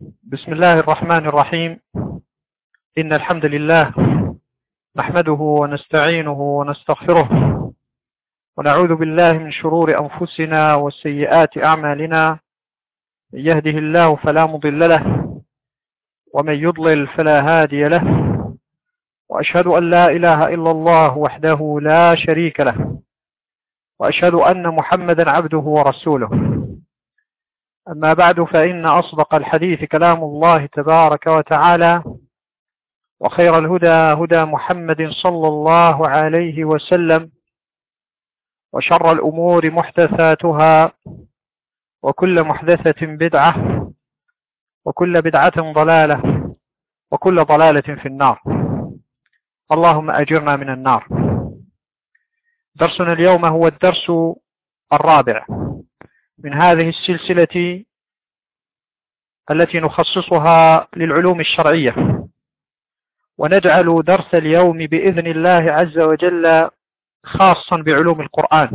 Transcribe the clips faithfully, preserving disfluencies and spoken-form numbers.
بسم الله الرحمن الرحيم. إن الحمد لله نحمده ونستعينه ونستغفره ونعوذ بالله من شرور أنفسنا وسيئات أعمالنا. من يهده الله فلا مضل له ومن يضلل فلا هادي له، وأشهد أن لا إله إلا الله وحده لا شريك له، وأشهد أن محمدا عبده ورسوله. أما بعد، فإن أصدق الحديث كلام الله تبارك وتعالى، وخير الهدى هدى محمد صلى الله عليه وسلم، وشر الأمور محدثاتها، وكل محدثة بدعة، وكل بدعة ضلالة، وكل ضلالة في النار. اللهم أجرنا من النار. درسنا اليوم هو الدرس الرابع من هذه السلسلة التي نخصصها للعلوم الشرعية، ونجعل درس اليوم بإذن الله عز وجل خاصا بعلوم القرآن،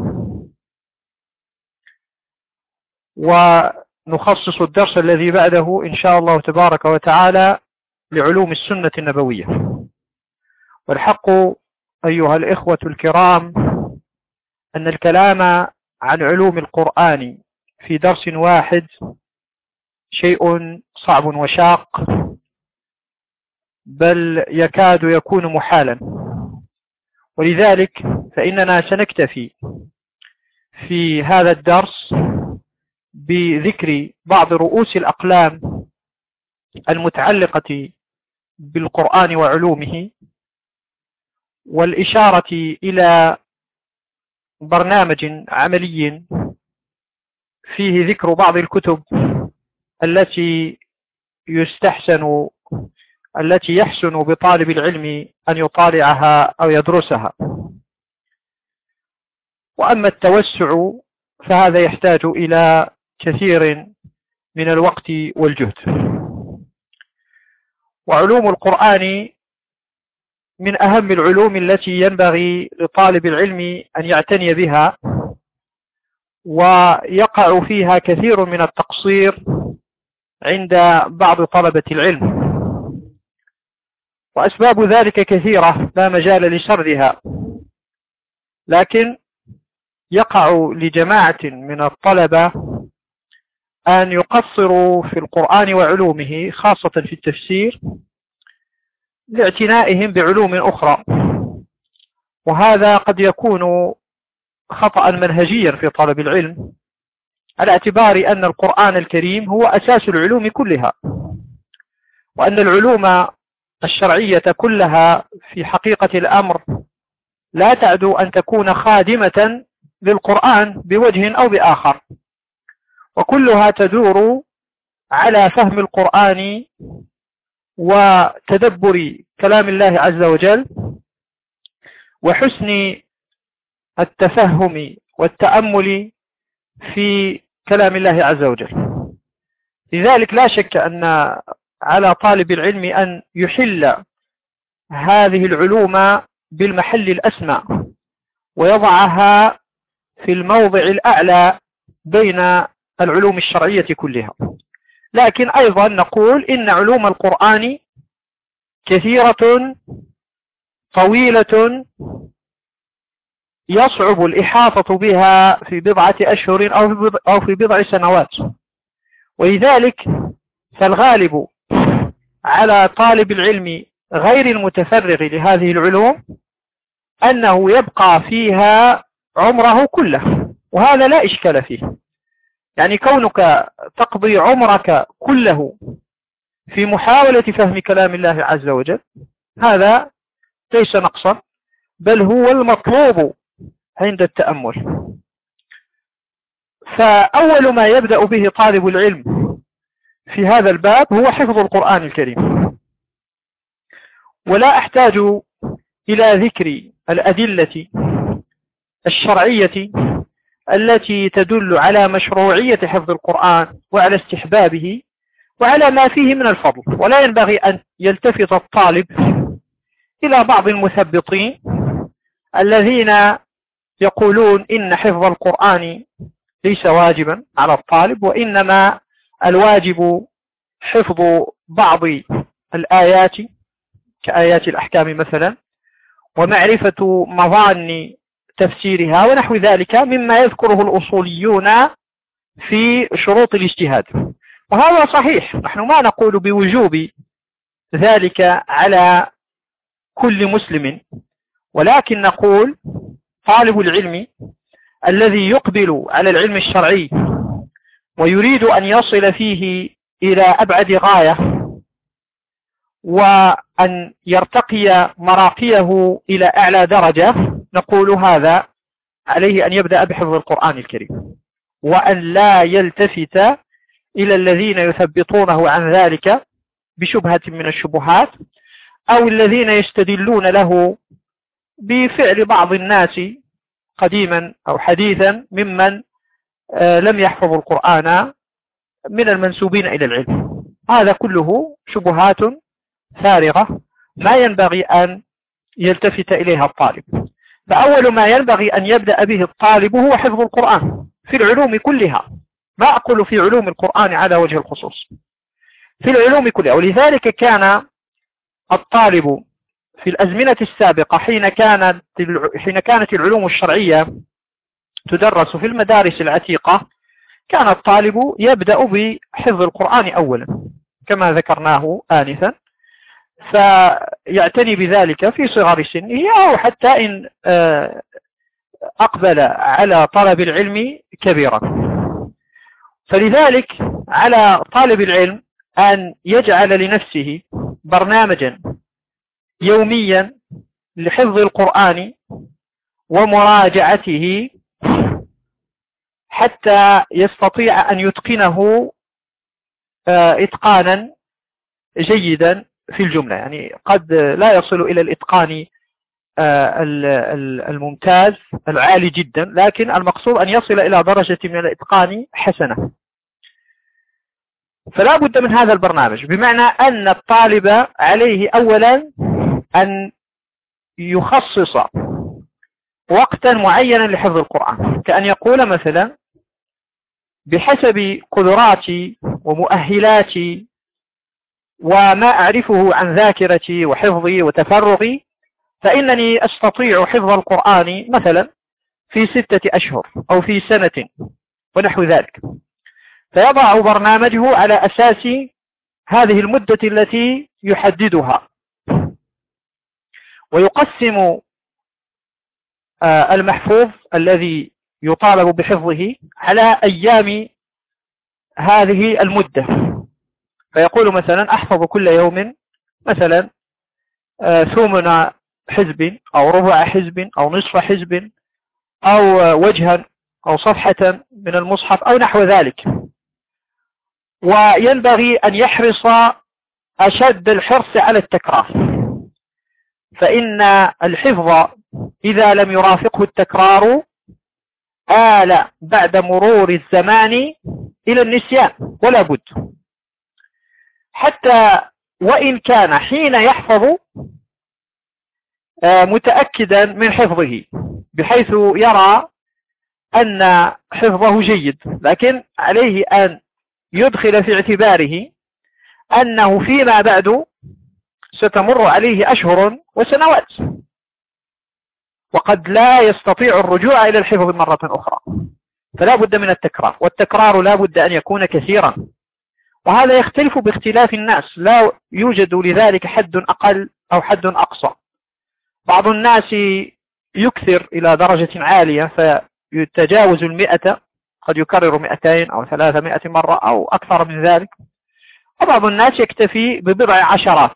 ونخصص الدرس الذي بعده إن شاء الله تبارك وتعالى لعلوم السنة النبوية. والحق أيها الإخوة الكرام أن الكلام عن علوم القرآن في درس واحد شيء صعب وشاق، بل يكاد يكون محالا، ولذلك فإننا سنكتفي في هذا الدرس بذكر بعض رؤوس الأقلام المتعلقة بالقرآن وعلومه، والإشارة إلى برنامج عملي فيه ذكر بعض الكتب التي يستحسن التي يحسن بطالب العلم أن يطالعها أو يدرسها. وأما التوسع فهذا يحتاج إلى كثير من الوقت والجهد. وعلوم القرآن من أهم العلوم التي ينبغي لطالب العلم أن يعتني بها، ويقع فيها كثير من التقصير عند بعض طلبة العلم، وأسباب ذلك كثيرة لا مجال لسردها، لكن يقع لجماعة من الطلبة أن يقصروا في القرآن وعلومه، خاصة في التفسير، لاعتنائهم بعلوم أخرى، وهذا قد يكون خطأ منهجيا في طلب العلم، على اعتبار أن القرآن الكريم هو أساس العلوم كلها، وأن العلوم الشرعية كلها في حقيقة الأمر لا تعدو أن تكون خادمة للقرآن بوجه أو بآخر، وكلها تدور على فهم القرآن وتدبر كلام الله عز وجل وحسن التفهم والتأمل في كلام الله عز وجل. لذلك لا شك أن على طالب العلم أن يحل هذه العلوم بالمحل الأسمى، ويضعها في الموضع الأعلى بين العلوم الشرعية كلها. لكن أيضا نقول إن علوم القرآن كثيرة طويلة يصعب الإحاطة بها في بضعة أشهر أو في بضع سنوات، ولذلك فالغالب على طالب العلم غير المتفرغ لهذه العلوم أنه يبقى فيها عمره كله، وهذا لا إشكال فيه. يعني كونك تقضي عمرك كله في محاولة فهم كلام الله عز وجل هذا ليس نقصا، بل هو المطلوب عند التأمل. فأول ما يبدأ به طالب العلم في هذا الباب هو حفظ القرآن الكريم، ولا أحتاج إلى ذكر الأدلة الشرعية التي تدل على مشروعية حفظ القرآن وعلى استحبابه وعلى ما فيه من الفضل. ولا ينبغي أن يلتفت الطالب إلى بعض المثبطين الذين يقولون إن حفظ القرآن ليس واجبا على الطالب، وإنما الواجب حفظ بعض الآيات كآيات الأحكام مثلا، ومعرفة مظان تفسيرها ونحو ذلك مما يذكره الأصوليون في شروط الاجتهاد. وهذا صحيح، نحن ما نقول بوجوب ذلك على كل مسلم، ولكن نقول طالب العلم الذي يقبل على العلم الشرعي ويريد أن يصل فيه إلى أبعد غاية وأن يرتقي مراقيه إلى أعلى درجة، نقول هذا عليه أن يبدأ بحفظ القرآن الكريم، وأن لا يلتفت إلى الذين يثبطونه عن ذلك بشبهة من الشبهات، أو الذين يستدلون له بفعل بعض الناس قديما أو حديثا ممن لم يحفظوا القرآن من المنسوبين إلى العلم. هذا كله شبهات فارغة ما ينبغي أن يلتفت إليها الطالب. فأول ما ينبغي أن يبدأ به الطالب هو حفظ القرآن في العلوم كلها، ما أقول في علوم القرآن على وجه الخصوص، في العلوم كلها. ولذلك كان الطالب في الأزمنة السابقة حين كانت حين كانت العلوم الشرعية تدرس في المدارس العتيقة، كان الطالب يبدأ بحفظ القرآن أولا كما ذكرناه آنفا، فيعتني بذلك في صغر سنه أو حتى إن أقبل على طلب العلم كبيرا. فلذلك على طالب العلم أن يجعل لنفسه برنامجا يوميا لحفظ القرآن ومراجعته حتى يستطيع أن يتقنه إتقانا جيدا في الجملة. يعني قد لا يصل إلى الإتقان الممتاز العالي جدا، لكن المقصود أن يصل إلى درجة من الإتقان حسنة. فلا بد من هذا البرنامج، بمعنى أن الطالب عليه أولا أن يخصص وقتا معينا لحفظ القرآن، كأن يقول مثلا بحسب قدراتي ومؤهلاتي وما أعرفه عن ذاكرتي وحفظي وتفرغي، فإنني أستطيع حفظ القرآن مثلا في ستة أشهر أو في سنة ونحو ذلك، فيضع برنامجه على أساس هذه المدة التي يحددها، ويقسم المحفوظ الذي يطالب بحفظه على أيام هذه المدة. فيقول مثلا أحفظ كل يوم مثلا ثمن حزب أو ربع حزب أو نصف حزب أو وجها أو صفحة من المصحف أو نحو ذلك. وينبغي أن يحرص أشد الحرص على التكرار، فإن الحفظ إذا لم يرافقه التكرار آل بعد مرور الزمان إلى النسيان ولا بد، حتى وإن كان حين يحفظ متأكدا من حفظه بحيث يرى أن حفظه جيد، لكن عليه أن يدخل في اعتباره أنه فيما بعد ستمر عليه أشهر وسنوات، وقد لا يستطيع الرجوع إلى الحفظ مرة أخرى، فلا بد من التكرار، والتكرار لا بد أن يكون كثيرا. وهذا يختلف باختلاف الناس، لا يوجد لذلك حد أقل أو حد أقصى. بعض الناس يكثر إلى درجة عالية فيتجاوز المئة، قد يكرر مئتين أو ثلاثمائة مرة أو أكثر من ذلك، وبعض الناس يكتفي ببضع عشرات.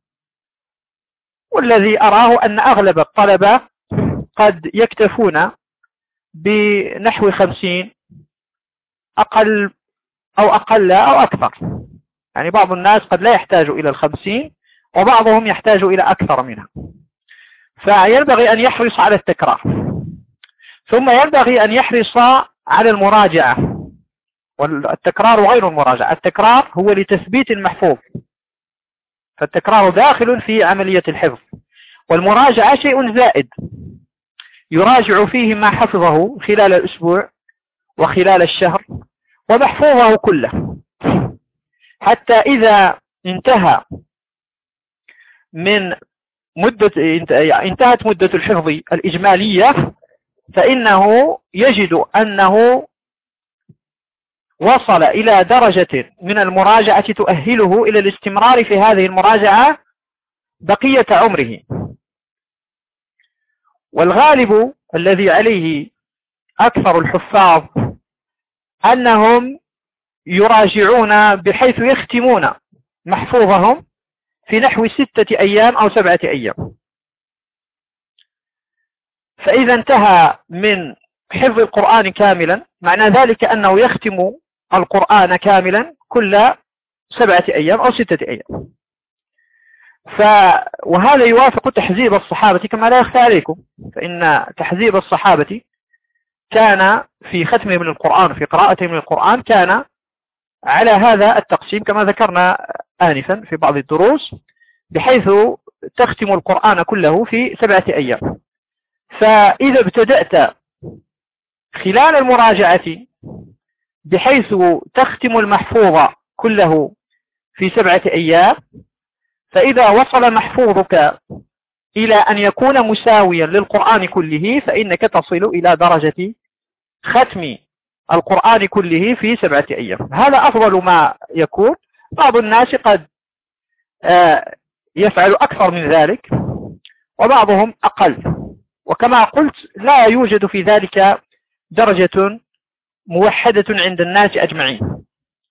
والذي أراه أن أغلب الطلبة قد يكتفون بنحو خمسين أقل أو أقل أو أكثر. يعني بعض الناس قد لا يحتاج إلى الخمسين وبعضهم يحتاج إلى أكثر منها. فينبغي أن يحرص على التكرار، ثم ينبغي أن يحرص على المراجعة. والتكرار غير المراجعة، التكرار هو لتثبيت المحفوظ، فالتكرار داخل في عملية الحفظ، والمراجعة شيء زائد يراجع فيه ما حفظه خلال الأسبوع وخلال الشهر ومحفوظه كله. حتى إذا انتهى من مدة انتهت مدة الحفظ الإجمالية فإنه يجد أنه وصل إلى درجة من المراجعة تؤهله إلى الاستمرار في هذه المراجعة بقية عمره. والغالب الذي عليه أكثر الحفاظ أنهم يراجعون بحيث يختمون محفوظهم في نحو ستة أيام أو سبعة أيام. فإذا انتهى من حفظ القرآن كاملا معنى ذلك أنه يختم القرآن كاملا كل سبعة أيام أو ستة أيام. ف... وهذا يوافق تحزيب الصحابة كما لا يخفى عليكم، فإن تحزيب الصحابة كان في ختمه من القرآن في قراءته من القرآن كان على هذا التقسيم كما ذكرنا آنفا في بعض الدروس، بحيث تختم القرآن كله في سبعة أيام. فإذا ابتدأت خلال المراجعة بحيث تختم المحفوظ كله في سبعة أيام، فإذا وصل محفوظك إلى أن يكون مساويا للقرآن كله فإنك تصل إلى درجة ختم القرآن كله في سبعة أيام. هذا أفضل ما يكون. بعض الناس قد يفعل أكثر من ذلك وبعضهم أقل، وكما قلت لا يوجد في ذلك درجة موحدة عند الناس أجمعين.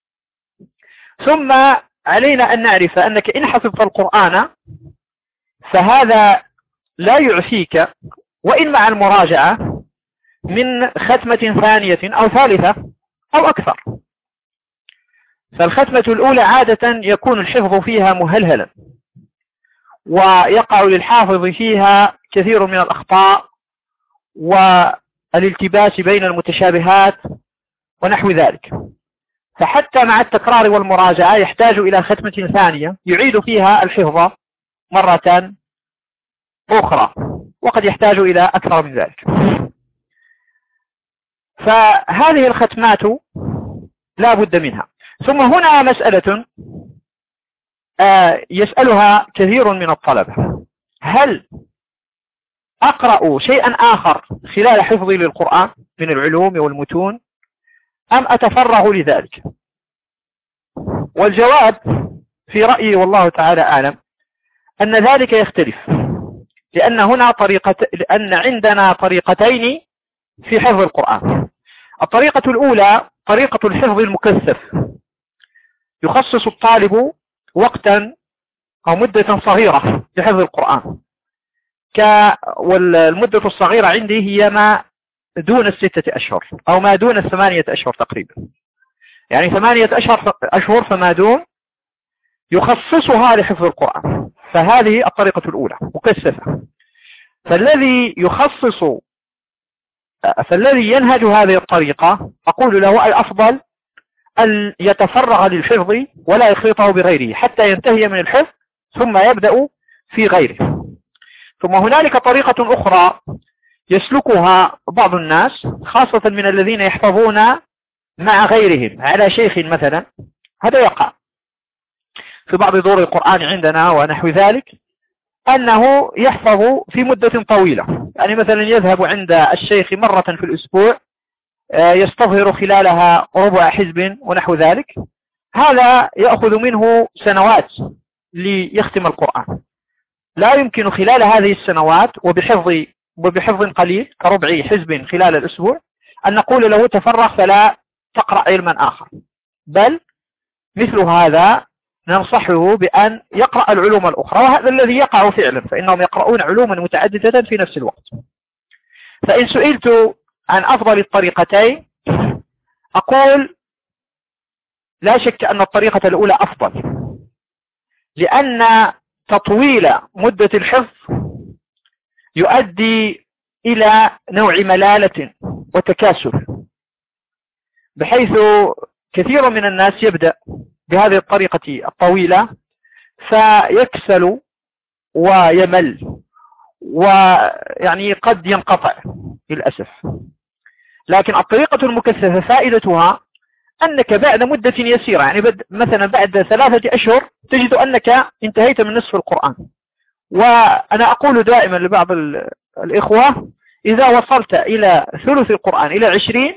ثم علينا أن نعرف أنك إن حفظت القرآن فهذا لا يعفيك وإن مع المراجعة من ختمة ثانية أو ثالثة أو أكثر. فالختمة الأولى عادة يكون الحفظ فيها مهلهلا ويقع للحافظ فيها كثير من الأخطاء والالتباس بين المتشابهات ونحو ذلك، فحتى مع التكرار والمراجعة يحتاج إلى ختمة ثانية يعيد فيها الحفظ مرة أخرى، وقد يحتاج إلى أكثر من ذلك. فهذه الختمات لا بد منها. ثم هنا مسألة يسألها كثير من الطلبة: هل أقرأ شيئا آخر خلال حفظي للقرآن من العلوم والمتون أم أتفرغ لذلك؟ والجواب في رأيي والله تعالى أعلم أن ذلك يختلف، لأن هنا طريقة لأن عندنا طريقتين في حفظ القرآن. الطريقة الأولى طريقة الحفظ المكثف، يخصص الطالب وقتا أو مدة صغيرة لحفظ القرآن، والمدة الصغيرة عندي هي ما دون الستة أشهر أو ما دون الثمانية أشهر تقريبا، يعني ثمانية أشهر أشهر فما دون يخصصها لحفظ القرآن. فهذه الطريقة الأولى مكثفة. فالذي يخصص فالذي ينهج هذه الطريقة أقول له الأفضل أن يتفرغ للحفظ ولا يخلطه بغيره حتى ينتهي من الحفظ ثم يبدأ في غيره. ثم هنالك طريقة أخرى يسلكها بعض الناس خاصة من الذين يحفظون مع غيرهم على شيخ مثلا، هذا يقع في بعض دور القرآن عندنا ونحو ذلك، أنه يحفظ في مدة طويلة، يعني مثلا يذهب عند الشيخ مرة في الأسبوع يستظهر خلالها ربع حزب ونحو ذلك. هذا يأخذ منه سنوات ليختم القرآن، لا يمكن خلال هذه السنوات وبحفظ وبحفظ قليل كربع حزب خلال الأسبوع أن نقول له تفرغ فلا تقرأ علما آخر، بل مثل هذا ننصحه بأن يقرأ العلوم الأخرى، وهذا الذي يقع فعلا، فإنهم يقرؤون علوما متعددة في نفس الوقت. فإن سئلت عن أفضل الطريقتين أقول لا شك أن الطريقة الأولى أفضل، لأن تطويل مدة الحفظ يؤدي إلى نوع ملالة وتكاسل، بحيث كثير من الناس يبدأ بهذه الطريقة الطويلة فيكسل ويمل ويعني قد ينقطع للأسف. لكن الطريقة المكثفة فائدتها أنك بعد مدة يسيرة، يعني بد مثلا بعد ثلاثة أشهر تجد أنك انتهيت من نصف القرآن. وأنا أقول دائما لبعض الإخوة إذا وصلت إلى ثلث القرآن إلى عشرين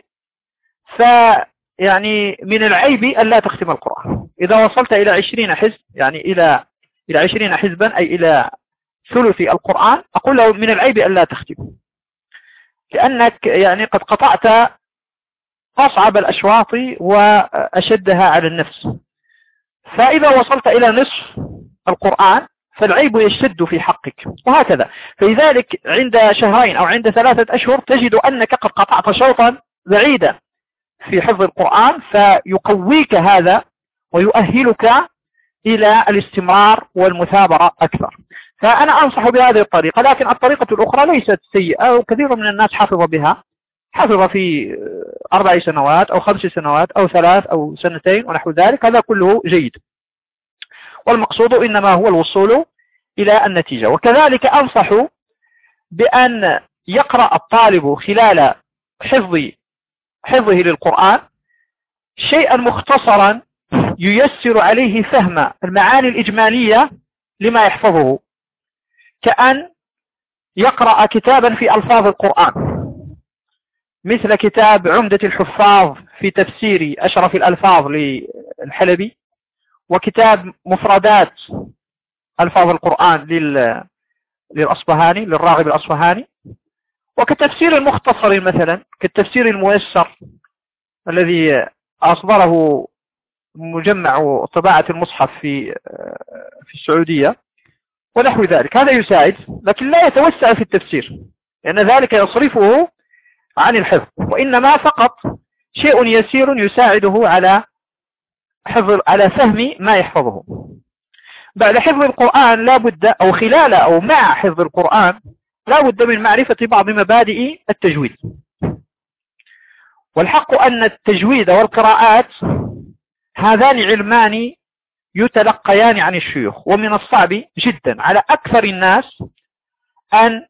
فيعني من العيب أن لا تختم القرآن. إذا وصلت إلى عشرين حزب، يعني إلى إلى عشرين حزبا أي إلى ثلث القرآن، أقول له من العيب أن لا تختم، لأنك يعني قد قطعت أصعب الأشواط وأشدها على النفس. فإذا وصلت إلى نصف القرآن فالعيب يشتد في حقك، وهكذا. فلذلك عند شهرين أو عند ثلاثة أشهر تجد أنك قد قطعت شوطا بعيدا في حفظ القرآن، فيقويك هذا ويؤهلك إلى الاستمرار والمثابرة أكثر. فأنا أنصح بهذه الطريقة، لكن الطريقة الأخرى ليست سيئة، وكثير من الناس حفظ بها، حفظ في أربع سنوات أو خمس سنوات أو ثلاث أو سنتين ونحو ذلك، هذا كله جيد، والمقصود إنما هو الوصول إلى النتيجة. وكذلك أنصح بأن يقرأ الطالب خلال حفظ حفظه للقرآن شيئا مختصرا ييسر عليه فهم المعاني الإجمالية لما يحفظه، كأن يقرأ كتابا في ألفاظ القرآن مثل كتاب عمدة الحفاظ في تفسير أشرف الألفاظ للحلبي، وكتاب مفردات ألفاظ القرآن للأصبهاني للراغب الأصبهاني، وكتفسير مختصر مثلا كالتفسير الميسر الذي أصدره مجمع طباعة المصحف في في السعودية ونحو ذلك. هذا يساعد، لكن لا يتوسع في التفسير لأن ذلك يصرفه عن الحفظ، وإنما فقط شيء يسير يساعده على حفظ على فهم ما يحفظه. بعد حفظ القرآن لا بد، أو خلال أو مع حفظ القرآن لا بد من معرفة بعض مبادئ التجويد. والحق أن التجويد والقراءات هذان علمان يتلقيان عن الشيوخ، ومن الصعب جدا على أكثر الناس أن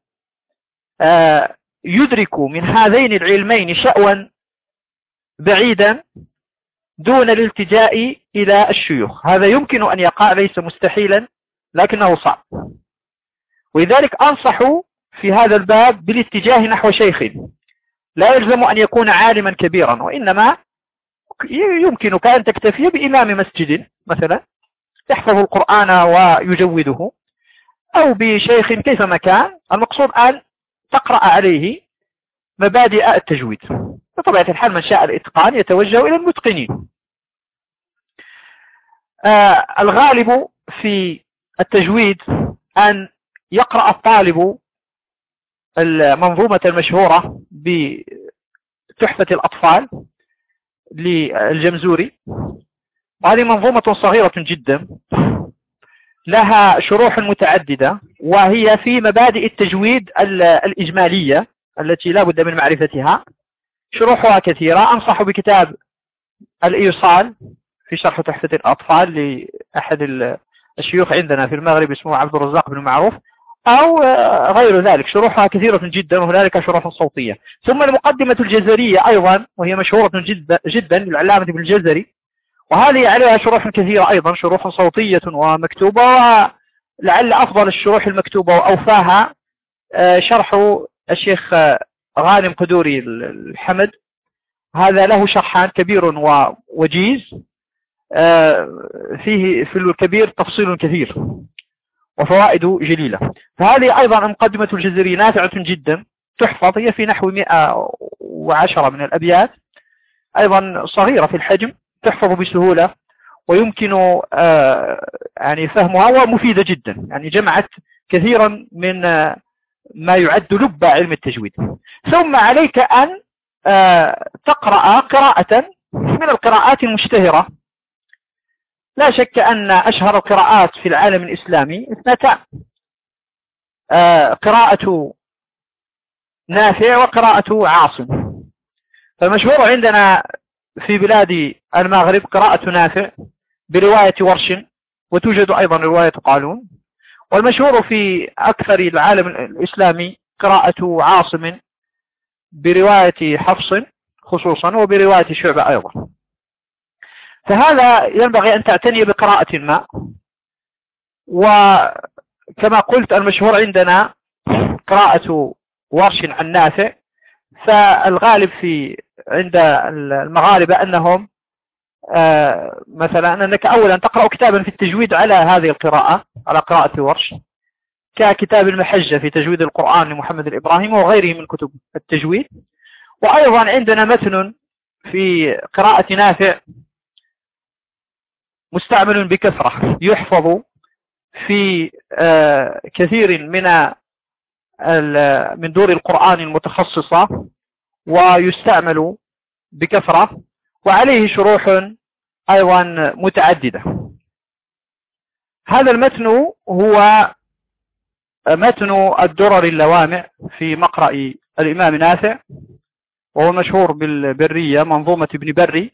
يدركوا من هذين العلمين شأوا بعيدا دون الالتجاء إلى الشيوخ. هذا يمكن أن يقع، ليس مستحيلا لكنه صعب. ولذلك أنصح في هذا الباب بالاتجاه نحو شيخ لا يلزم أن يكون عالما كبيرا، وإنما يمكنك أن تكتفي بإمام مسجد مثلا يحفظ القرآن ويجوده، أو بشيخ كيفما كان. المقصود أن تقرأ عليه مبادئ التجويد. بطبيعة الحال من شاء الإتقان يتوجه إلى المتقنين. آه الغالب في التجويد أن يقرأ الطالب المنظومة المشهورة بتحفة الأطفال للجمزوري، وهذه منظومة صغيرة جدا لها شروح متعددة، وهي في مبادئ التجويد الإجمالية التي لا بد من معرفتها. شروحها كثيرة. أنصح بكتاب الإيصال في شرح تحفة الأطفال لأحد الشيوخ عندنا في المغرب اسمه عبد الرزاق بن معروف، أو غير ذلك. شروحها كثيرة جدا، وهنالك شروح صوتية. ثم المقدمة الجزرية أيضا، وهي مشهورة جدا جدا للعلامة ابن الجزري، وهذه عليها شروح كثيرة أيضا، شروح صوتية ومكتوبة. ولعل أفضل الشروح المكتوبة وأوفاها شرح الشيخ غانم قدوري الحمد، هذا له شرحان كبير ووجيز، فيه في الكبير تفصيل كثير وفوائد جليلة. فهذه أيضا المقدمة الجزرية نافعة جدا، تحفظ، هي في نحو مئة وعشرة من الأبيات، أيضا صغيرة في الحجم، تحفظ بسهولة ويمكن يعني فهمها، ومفيدة جدا، يعني جمعت كثيرا من ما يعد لب علم التجويد. ثم عليك أن تقرأ قراءة من القراءات المشتهرة. لا شك أن أشهر القراءات في العالم الإسلامي اثنتان، قراءة نافع وقراءة عاصم. فالمشهور عندنا في بلاد المغرب قراءة نافع برواية ورش، وتوجد أيضا رواية قالون. والمشهور في أكثر العالم الإسلامي قراءة عاصم برواية حفص خصوصا، وبرواية شعبة أيضا. فهذا ينبغي أن تعتني بقراءة ما. وكما قلت المشهور عندنا قراءة ورش عن نافع، فالغالب في عند المغاربة أنهم آه مثلا أنك أولا تقرأ كتابا في التجويد على هذه القراءة، على قراءة ورش، ككتاب المحجة في تجويد القرآن لمحمد الإبراهيم وغيره من كتب التجويد. وأيضا عندنا متن في قراءة نافع مستعمل بكثرة، يحفظ في آه كثير من من دور القرآن المتخصصة، ويستعمل بكثرة، وعليه شروح أيضا متعددة. هذا المتن هو متن الدرر اللوامع في مقرأ الإمام نافع، وهو مشهور بالبرية، منظومة ابن بري،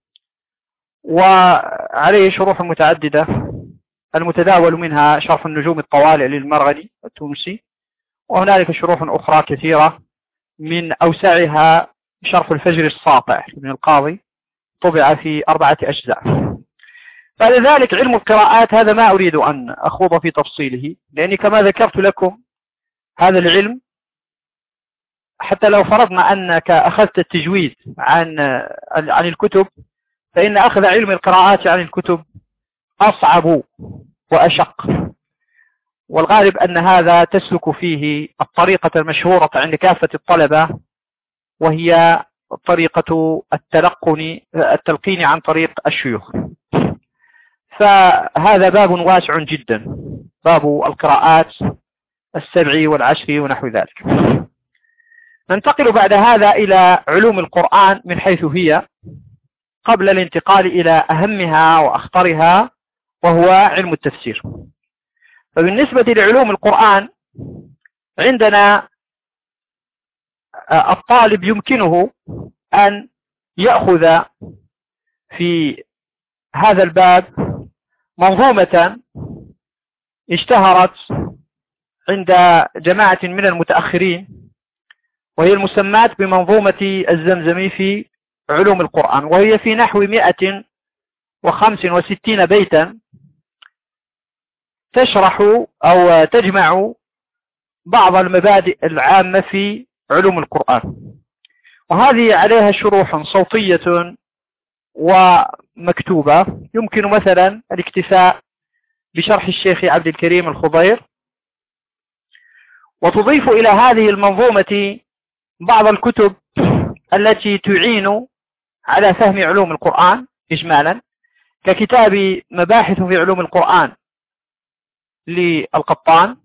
وعليه شروح متعددة، المتداول منها شرح النجوم الطوالع للمرغني التونسي، وهنالك شروح أخرى كثيرة، من أوسعها شرح الفجر الساطع من القاضي، طبع في أربعة أجزاء. فلذلك علم القراءات هذا ما أريد أن أخوض في تفصيله، لأني كما ذكرت لكم هذا العلم حتى لو فرضنا أنك أخذت التجويد عن عن الكتب، فإن أخذ علم القراءات عن الكتب أصعب وأشق، والغالب أن هذا تسلك فيه الطريقة المشهورة عند كافة الطلبة، وهي طريقة التلقن التلقين عن طريق الشيوخ. فهذا باب واسع جدا، باب القراءات السبع والعشر ونحو ذلك. ننتقل بعد هذا إلى علوم القرآن من حيث هي، قبل الانتقال إلى أهمها وأخطرها، وهو علم التفسير. فبالنسبة لعلوم القرآن عندنا الطالب يمكنه أن يأخذ في هذا الباب منظومة اشتهرت عند جماعة من المتأخرين، وهي المسماة بمنظومة الزمزمي في علوم القرآن، وهي في نحو مئة وخمس وستين بيتا، تشرح أو تجمع بعض المبادئ العامة في علوم القرآن، وهذه عليها شروح صوتية ومكتوبة. يمكن مثلا الاكتفاء بشرح الشيخ عبد الكريم الخضير، وتضيف إلى هذه المنظومة بعض الكتب التي تعين على فهم علوم القرآن إجمالا، ككتاب مباحث في علوم القرآن للقطان،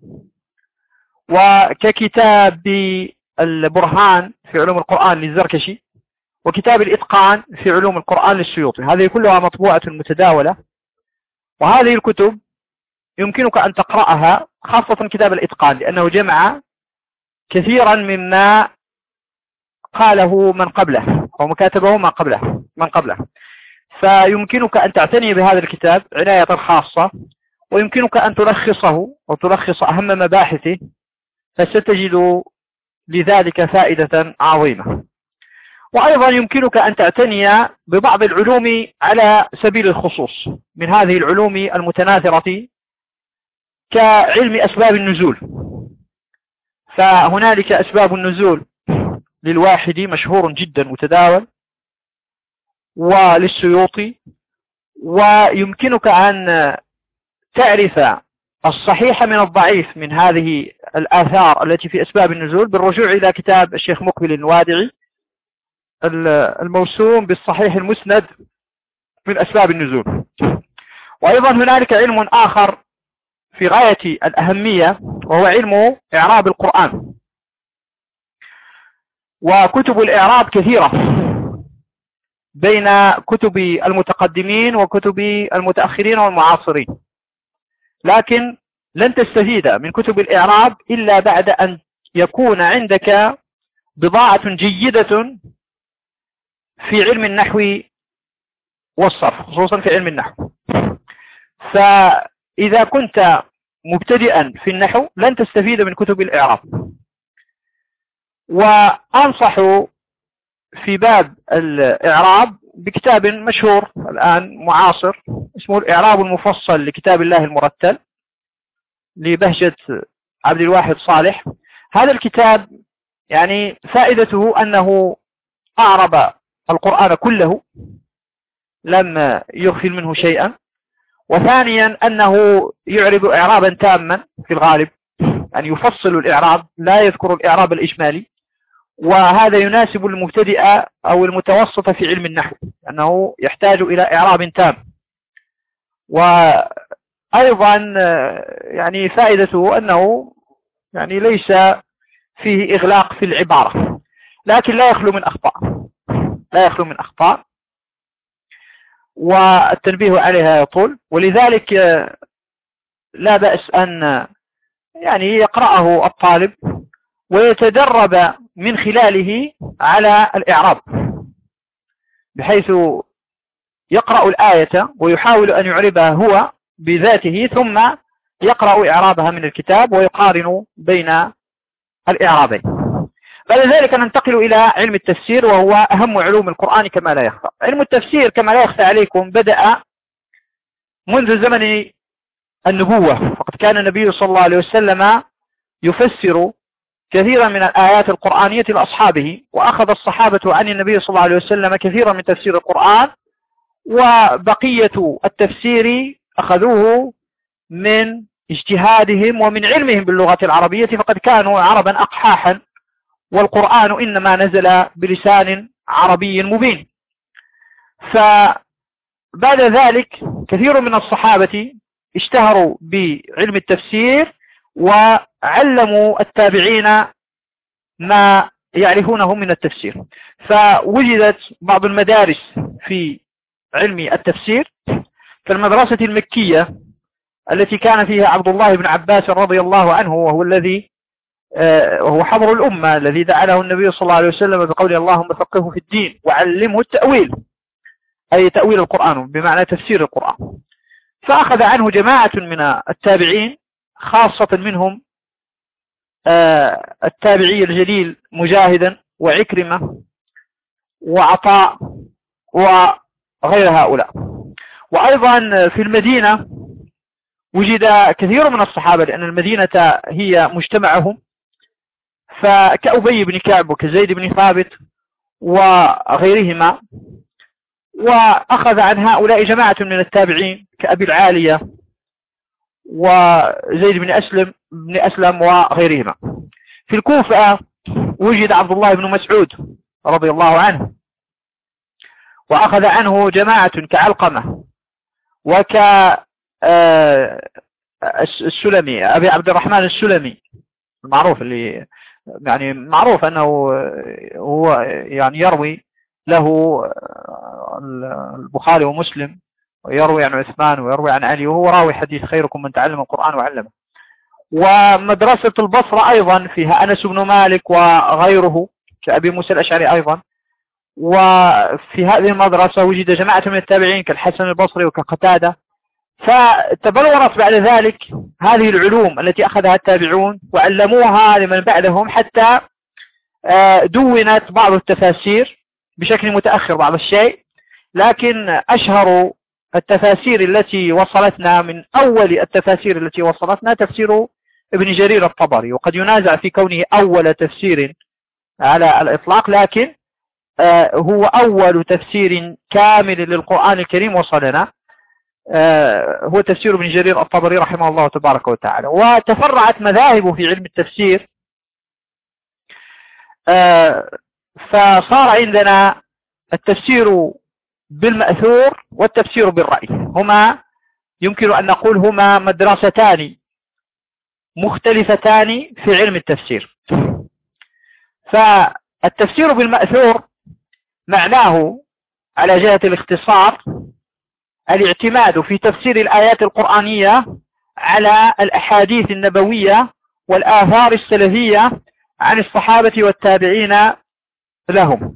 وككتاب البرهان في علوم القرآن للزركشي، وكتاب الإتقان في علوم القرآن للسيوطي. هذه كلها مطبوعة متداولة، وهذه الكتب يمكنك أن تقرأها، خاصة كتاب الإتقان، لأنه جمع كثيرا مما قاله من قبله أو مكاتبه من قبله من قبله فيمكنك أن تعتني بهذا الكتاب عناية خاصة، ويمكنك أن تلخصه أو تلخص أهم مباحثه، فستجد لذلك فائدة عظيمة. وأيضا يمكنك أن تعتني ببعض العلوم على سبيل الخصوص من هذه العلوم المتناثرة، كعلم أسباب النزول. فهنالك أسباب النزول للواحد مشهور جدا متداول، وللسيوطي، ويمكنك أن تعرف الصحيح من الضعيف من هذه الآثار التي في أسباب النزول بالرجوع إلى كتاب الشيخ مقبل الوادعي الموسوم بالصحيح المسند من أسباب النزول. وأيضا هنالك علم آخر في غاية الأهمية، وهو علم إعراب القرآن، وكتب الإعراب كثيرة بين كتب المتقدمين وكتب المتأخرين والمعاصرين، لكن لن تستفيد من كتب الإعراب إلا بعد أن يكون عندك بضاعة جيدة في علم النحو والصرف، خصوصا في علم النحو. فإذا كنت مبتدئا في النحو لن تستفيد من كتب الإعراب. وأنصح في باب الإعراب بكتاب مشهور الآن معاصر اسمه الإعراب المفصل لكتاب الله المرتل لبهجة عبد الواحد صالح. هذا الكتاب يعني فائدته أنه أعرب القرآن كله، لم يغفل منه شيئا. وثانيا أنه يعرب إعرابا تاما في الغالب، يعني يفصل الإعراب لا يذكر الإعراب الإجمالي، وهذا يناسب المبتدئ أو المتوسط في علم النحو، أنه يحتاج إلى إعراب تام. وأيضا يعني فائدته أنه يعني ليس فيه إغلاق في العبارة، لكن لا يخلو من أخطاء لا يخلو من أخطاء والتنبيه عليها يطول. ولذلك لا بأس أن يعني يقرأه الطالب ويتدرب من خلاله على الإعراب، بحيث يقرأ الآية ويحاول أن يعربها هو بذاته، ثم يقرأ إعرابها من الكتاب ويقارن بين الإعرابين. بعد ذلك ننتقل إلى علم التفسير، وهو أهم علوم القرآن كما لا يخفى. علم التفسير كما لا يخفى عليكم بدأ منذ زمن النبوة، فقد كان النبي صلى الله عليه وسلم يفسر كثيرا من الآيات القرآنية لأصحابه، وأخذ الصحابة عن النبي صلى الله عليه وسلم كثيرا من تفسير القرآن، وبقية التفسير أخذوه من اجتهادهم ومن علمهم باللغة العربية، فقد كانوا عربا أقحاحا، والقرآن إنما نزل بلسان عربي مبين. فبعد ذلك كثير من الصحابة اشتهروا بعلم التفسير وعلموا التابعين ما يعرفونه من التفسير، فوجدت بعض المدارس في علم التفسير. فالمدرسة المكية التي كان فيها عبد الله بن عباس رضي الله عنه، وهو الذي وهو حبر الأمة الذي دعا له النبي صلى الله عليه وسلم بقوله اللهم فقهه في الدين وعلمه التأويل، أي تأويل القرآن بمعنى تفسير القرآن. فأخذ عنه جماعة من التابعين، خاصة منهم التابعي الجليل مجاهدا وعكرمة وعطاء وغير هؤلاء. وأيضا في المدينة وجد كثير من الصحابة، لأن المدينة هي مجتمعهم، فكأبي بن كعب وكزيد بن ثابت وغيرهما. وأخذ عن هؤلاء جماعة من التابعين كأبي العالية وزيد بن أسلم بن أسلم وغيرهما. في الكوفة وجد عبد الله بن مسعود رضي الله عنه، وأخذ عنه جماعة كعلقمة وك السلمي أبي عبد الرحمن السلمي المعروف، اللي يعني معروف أنه هو يعني يروي له البخاري ومسلم، ويروي عن عثمان ويروي عن علي، وهو راوي حديث خيركم من تعلم القرآن وعلمه. ومدرسة البصرة أيضا فيها أنس بن مالك وغيره كأبي موسى الأشعري أيضا. وفي هذه المدرسة وجد جماعة من التابعين كالحسن البصري وكقتادة. فتبلورت بعد ذلك هذه العلوم التي أخذها التابعون وعلموها لمن بعدهم، حتى دونت بعض التفاسير بشكل متأخر بعض الشيء. لكن أشهر التفاسير التي وصلتنا، من أول التفاسير التي وصلتنا، تفسير ابن جرير الطبري، وقد ينازع في كونه أول تفسير على الإطلاق، لكن هو أول تفسير كامل للقرآن الكريم وصلنا، هو تفسير ابن جرير الطبري رحمه الله تبارك وتعالى. وتفرعت مذاهب في علم التفسير، فصار عندنا التفسير بالمأثور والتفسير بالرأي، هما يمكن أن نقول هما مدرستان مختلفتان في علم التفسير. فالتفسير بالمأثور معناه على جهة الاختصار الاعتماد في تفسير الآيات القرآنية على الأحاديث النبوية والآثار السلفية عن الصحابة والتابعين لهم.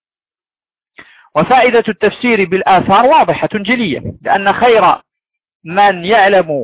وفائدة التفسير بالآثار واضحة جلية، لأن خير من يعلم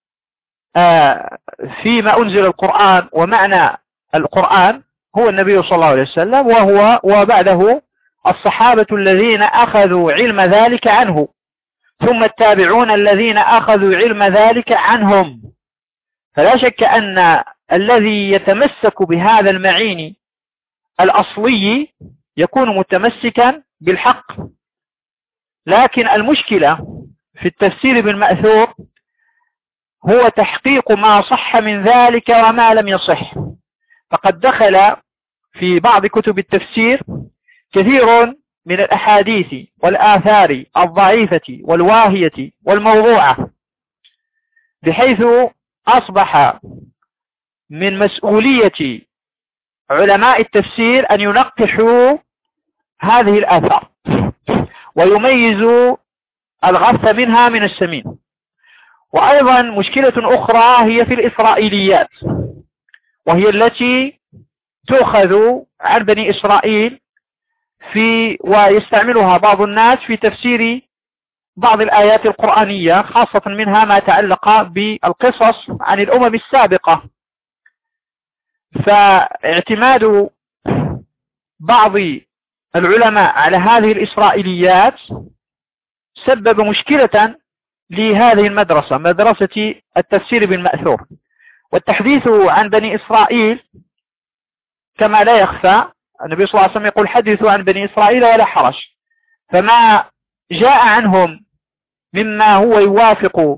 فيما أنزل القرآن ومعنى القرآن هو النبي صلى الله عليه وسلم، وهو وبعده الصحابة الذين أخذوا علم ذلك عنه، ثم التابعون الذين أخذوا علم ذلك عنهم. فلا شك أن الذي يتمسك بهذا المعين الأصلي يكون متمسكا بالحق. لكن المشكلة في التفسير بالمأثور هو تحقيق ما صح من ذلك وما لم يصح. فقد دخل في بعض كتب التفسير كثير من الأحاديث والآثار الضعيفة والواهية والموضوعة، بحيث أصبح من مسؤولية علماء التفسير أن ينقحوا هذه الآثار ويميزوا الغث منها من السمين. وأيضا مشكلة أخرى هي في الإسرائيليات، وهي التي تؤخذ عن بني إسرائيل في ويستعملها بعض الناس في تفسير بعض الآيات القرآنية، خاصة منها ما تعلق بالقصص عن الأمم السابقة. فاعتماد بعض العلماء على هذه الإسرائيليات سبب مشكلة لهذه المدرسة، مدرسة التفسير بالمأثور. والتحديث عن بني إسرائيل كما لا يخفى، النبي صلى الله عليه وسلم يقول حدثوا عن بني إسرائيل ولا حرج. فما جاء عنهم مما هو يوافق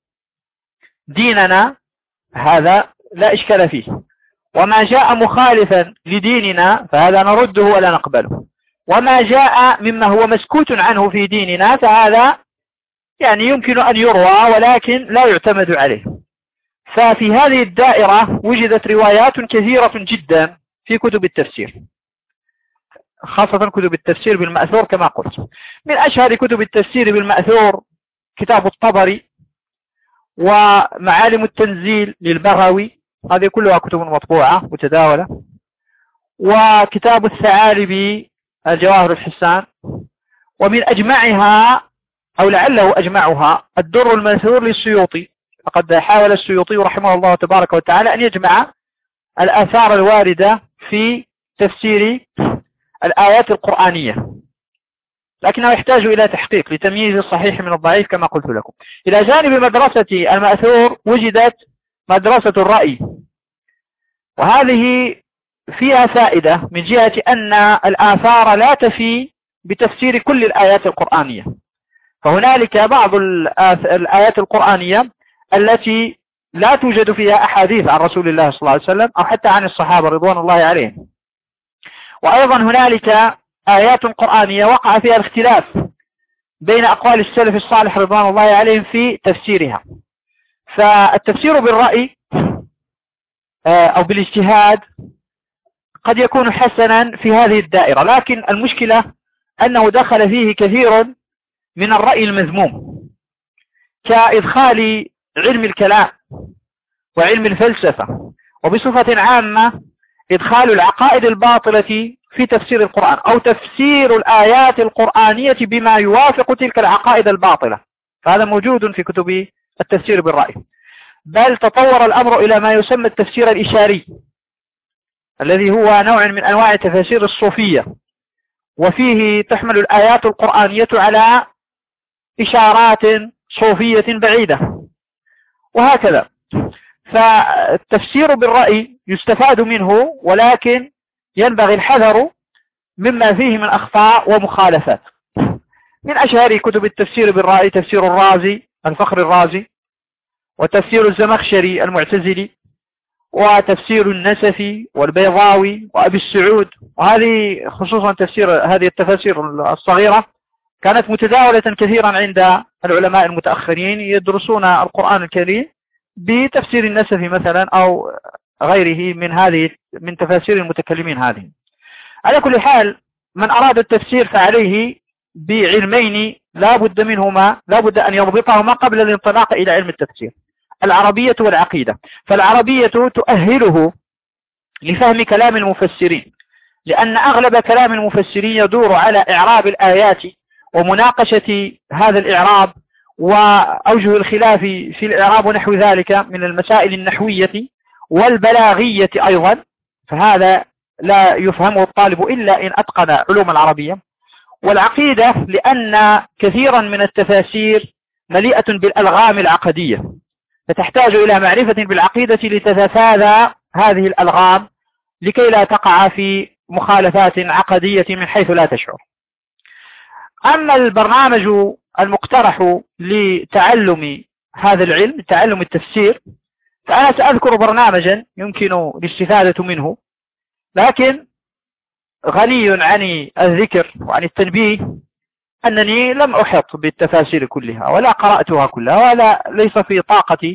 ديننا هذا لا إشكال فيه، وما جاء مخالفا لديننا فهذا نرده ولا نقبله، وما جاء مما هو مسكوت عنه في ديننا فهذا يعني يمكن أن يروى ولكن لا يعتمد عليه. ففي هذه الدائرة وجدت روايات كثيرة جدا في كتب التفسير، خاصة كتب التفسير بالمأثور كما قلت. من أشهر كتب التفسير بالمأثور كتاب الطبري، ومعالم التنزيل للبغوي، هذه كلها كتب مطبوعة متداولة، وكتاب الثعالبي الجواهر الحسان، ومن أجمعها أو لعله أجمعها الدر المنثور للسيوطي. فقد حاول السيوطي رحمه الله تبارك وتعالى أن يجمع الآثار الواردة في تفسير الآيات القرآنية، لكنه يحتاج إلى تحقيق لتمييز الصحيح من الضعيف كما قلت لكم. إلى جانب مدرسة المأثور وجدت مدرسة الرأي، وهذه فيها فائدة من جهة أن الآثار لا تفي بتفسير كل الآيات القرآنية. فهنالك بعض الآيات القرآنية التي لا توجد فيها أحاديث عن رسول الله صلى الله عليه وسلم أو حتى عن الصحابة رضوان الله عليهم. وأيضا هنالك آيات قرآنية وقع فيها الاختلاف بين أقوال السلف الصالح رضوان الله عليهم في تفسيرها. فالتفسير بالرأي أو بالاجتهاد قد يكون حسنا في هذه الدائرة، لكن المشكلة أنه دخل فيه كثير من الرأي المذموم، كإدخال علم الكلام وعلم الفلسفة، وبصفة عامة إدخال العقائد الباطلة في تفسير القرآن، أو تفسير الآيات القرآنية بما يوافق تلك العقائد الباطلة. فهذا موجود في كتب التفسير بالرأي. بل تطور الأمر إلى ما يسمى التفسير الإشاري، الذي هو نوع من أنواع التفاسير الصوفية، وفيه تحمل الآيات القرآنية على إشارات صوفية بعيدة وهكذا. فالتفسير بالرأي يستفاد منه، ولكن ينبغي الحذر مما فيه من أخطاء ومخالفات. من أشهر كتب التفسير بالرأي تفسير الرازي الفخر الرازي، وتفسير الزمخشري المعتزلي، وتفسير النسفي والبيضاوي وأبي السعود. وهذه خصوصا تفسير هذه التفاسير الصغيرة كانت متداولة كثيرا عند العلماء المتأخرين يدرسون القرآن الكريم بتفسير النسفي مثلا أو غيره من هذه من تفاسير المتكلمين هذه. على كل حال من أراد التفسير فعليه بعلمين لا بد منهما، لا بد أن يضبطهما قبل الانطلاق إلى علم التفسير: العربية والعقيدة. فالعربية تؤهله لفهم كلام المفسرين، لأن أغلب كلام المفسرين يدور على إعراب الآيات ومناقشة هذا الإعراب وأوجه الخلاف في الإعراب ونحو ذلك من المسائل النحوية والبلاغية أيضا. فهذا لا يفهمه الطالب إلا إن أتقن علوم العربية. والعقيدة لأن كثيرا من التفاسير مليئة بالألغام العقدية، فتحتاج إلى معرفة بالعقيدة لتتفادى هذه الألغام لكي لا تقع في مخالفات عقدية من حيث لا تشعر. أما البرنامج المقترح لتعلم هذا العلم، تعلم التفسير، فأنا سأذكر برنامجا يمكن الاستفادة منه، لكن غني عن الذكر وعن التنبيه أنني لم أحط بالتفاسير كلها ولا قرأتها كلها، ولا ليس في طاقة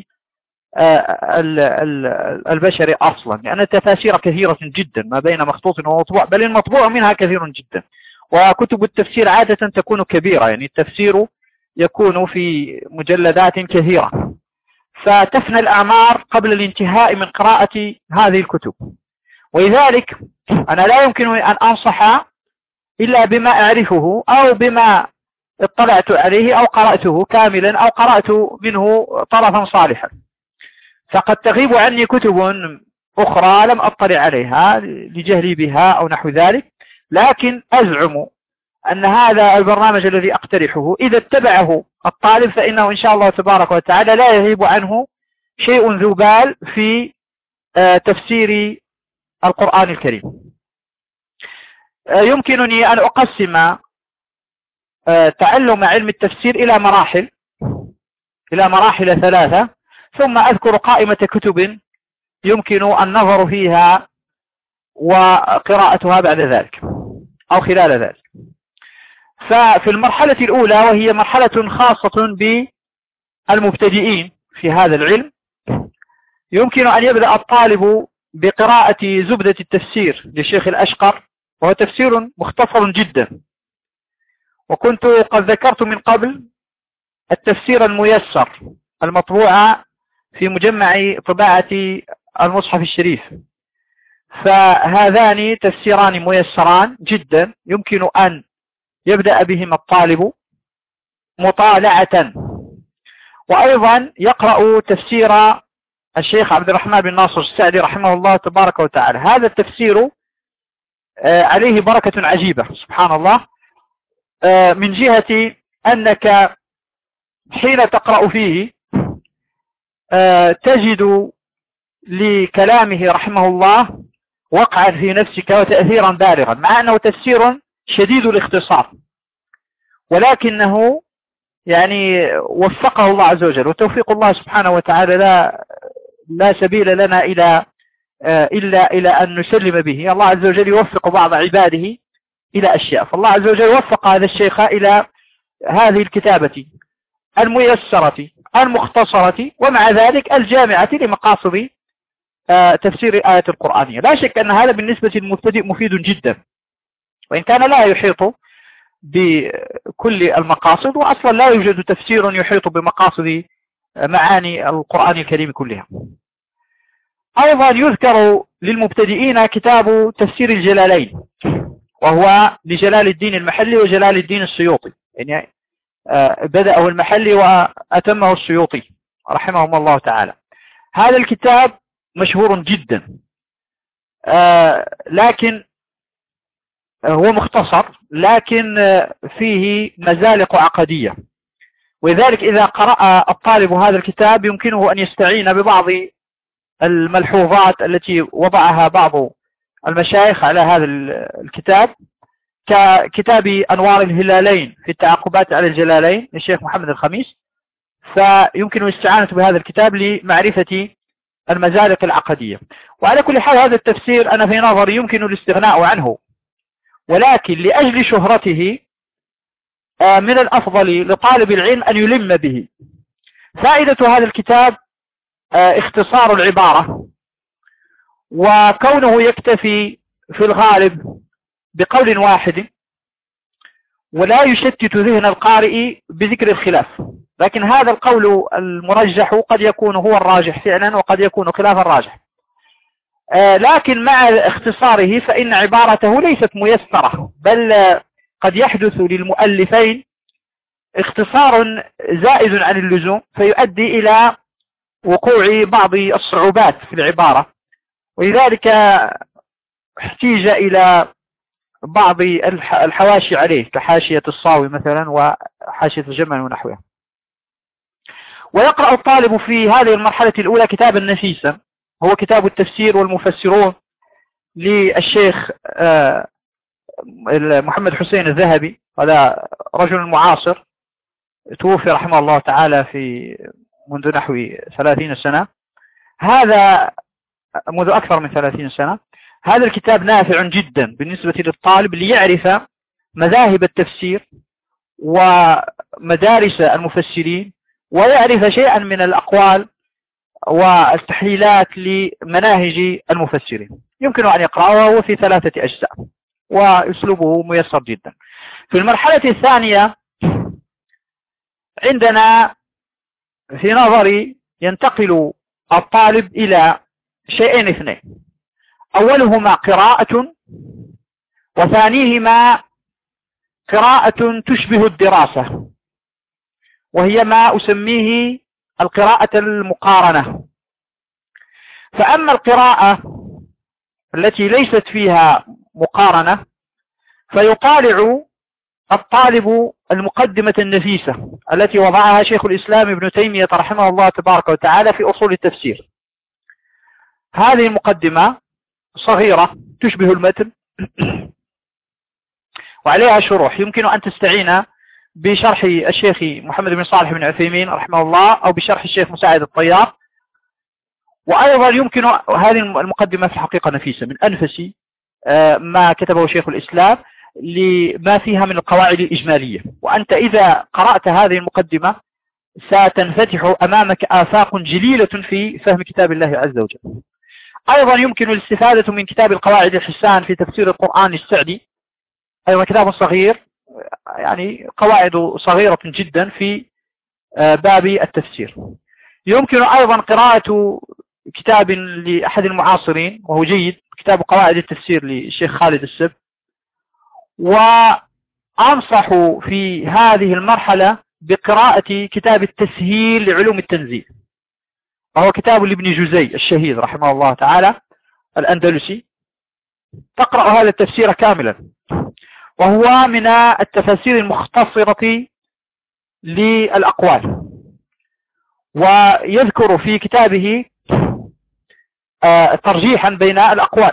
البشر أصلا، لأن التفاسير كثيرة جدا ما بين مخطوط ومطبوع، بل المطبوع منها كثير جدا، وكتب التفسير عادة تكون كبيرة، يعني التفسير يكون في مجلدات كثيرة، فتفنى الأعمار قبل الانتهاء من قراءة هذه الكتب. ولذلك أنا لا يمكن أن أنصح إلا بما أعرفه أو بما اطلعت عليه أو قرأته كاملا أو قرأت منه طرفا صالحا، فقد تغيب عني كتب أخرى لم أطلع عليها لجهلي بها أو نحو ذلك، لكن أزعم أن هذا البرنامج الذي أقترحه إذا اتبعه الطالب فإنه إن شاء الله تبارك وتعالى لا يغيب عنه شيء ذو بال في تفسير القرآن الكريم. يمكنني أن أقسم تعلم علم التفسير إلى مراحل إلى مراحل ثلاثة، ثم أذكر قائمة كتب يمكن النظر فيها وقراءتها بعد ذلك أو خلال ذلك. ففي المرحلة الأولى، وهي مرحلة خاصة بالمبتدئين في هذا العلم، يمكن أن يبدأ الطالب بقراءة زبدة التفسير للشيخ الأشقر، وهو تفسير مختصر جدا، وكنت قد ذكرت من قبل التفسير الميسر المطبوع في مجمع طباعة المصحف الشريف، فهذان تفسيران ميسران جدا يمكن أن يبدأ بهما الطالب مطالعة، وأيضا يقرأ تفسير الشيخ عبد الرحمن بن ناصر السعدي رحمه الله تبارك وتعالى. هذا التفسير عليه بركة عجيبة سبحان الله، من جهة أنك حين تقرأ فيه تجد لكلامه رحمه الله وقعا في نفسك وتأثيرا بالغا، مع أنه تفسير شديد الاختصار، ولكنه يعني وفقه الله عز وجل، وتوفيق الله سبحانه وتعالى لا لا سبيل لنا إلى إلا إلى أن نسلم به. الله عز وجل يوفق بعض عباده إلى أشياء، فالله عز وجل وفق هذا الشيخ إلى هذه الكتابة الميسرة المختصرة، ومع ذلك الجامعة لمقاصد تفسير الآية القرآنية. لا شك أن هذا بالنسبة للمبتدئ مفيد جدا، وإن كان لا يحيط بكل المقاصد، وأصلا لا يوجد تفسير يحيط بمقاصد معاني القرآن الكريم كلها. أيضا يذكر للمبتدئين كتاب تفسير الجلالين، وهو لجلال الدين المحلي وجلال الدين السيوطي، يعني بدأه المحلي وأتمه السيوطي رحمهم الله تعالى. هذا الكتاب مشهور جدا، لكن هو مختصر، لكن فيه مزالق عقدية، ولذلك إذا قرأ الطالب هذا الكتاب يمكنه أن يستعين ببعض الملحوظات التي وضعها بعض المشايخ على هذا الكتاب، ككتاب أنوار الهلالين في التعقبات على الجلالين للشيخ محمد الخميس، فيمكن الاستعانة بهذا الكتاب لمعرفة المزالق العقدية. وعلى كل حال هذا التفسير أنا في نظري يمكن الاستغناء عنه، ولكن لأجل شهرته من الأفضل لطالب العلم أن يلم به. فائدة هذا الكتاب اختصار العبارة، وكونه يكتفي في الغالب بقول واحد، ولا يشتت ذهن القارئ بذكر الخلاف، لكن هذا القول المرجح قد يكون هو الراجح فعلا وقد يكون خلاف الراجح، لكن مع اختصاره فإن عبارته ليست ميسرة، بل قد يحدث للمؤلفين اختصار زائد عن اللزوم فيؤدي إلى وقوع بعض الصعوبات في العبارة، ولذلك احتيج إلى بعض الحواشي عليه كحاشية الصاوي مثلا وحاشية الجمل ونحوها. ويقرأ الطالب في هذه المرحلة الأولى كتابا نفيسا هو كتاب التفسير والمفسرون للشيخ محمد حسين الذهبي. هذا رجل معاصر توفي رحمه الله تعالى في منذ نحو ثلاثين سنة، هذا منذ أكثر من ثلاثين سنة. هذا الكتاب نافع جدا بالنسبة للطالب ليعرف مذاهب التفسير ومدارس المفسرين ويعرف شيئا من الأقوال والتحليلات لمناهج المفسرين. يمكن أن يقرأه وهو في ثلاثة أجزاء وأسلوبه ميسر جدا. في المرحلة الثانية عندنا في نظري ينتقل الطالب إلى شيئين اثنين، أولهما قراءة وثانيهما قراءة تشبه الدراسة، وهي ما أسميه القراءة المقارنة. فأما القراءة التي ليست فيها مقارنة فيطالع الطالب المقدمة النفيسة التي وضعها شيخ الإسلام ابن تيمية رحمه الله تبارك وتعالى في أصول التفسير. هذه المقدمة صغيرة تشبه المتن وعليها شروح، يمكن أن تستعين بشرح الشيخ محمد بن صالح بن عثيمين رحمه الله أو بشرح الشيخ مساعد الطيار. وأيضا يمكن هذه المقدمة في الحقيقة نفيسة من أنفس ما كتبه شيخ الإسلام لما فيها من القواعد الإجمالية، وأنت إذا قرأت هذه المقدمة ستنفتح أمامك آفاق جليلة في فهم كتاب الله عز وجل. أيضا يمكن الاستفادة من كتاب القواعد الحسان في تفسير القرآن السعدي، أيضا كتاب صغير يعني قواعد صغيرة جدا في باب التفسير. يمكن أيضا قراءة كتاب لأحد المعاصرين وهو جيد، كتاب قواعد التفسير للشيخ خالد السب. وأنصح في هذه المرحلة بقراءة كتاب التسهيل لعلوم التنزيل، وهو كتاب لابن جزي الشهيد رحمه الله تعالى الأندلسي. تقرأ هذا التفسير كاملا، وهو من التفاسير المختصرة للأقوال. ويذكر في كتابه ترجيحا بين الأقوال،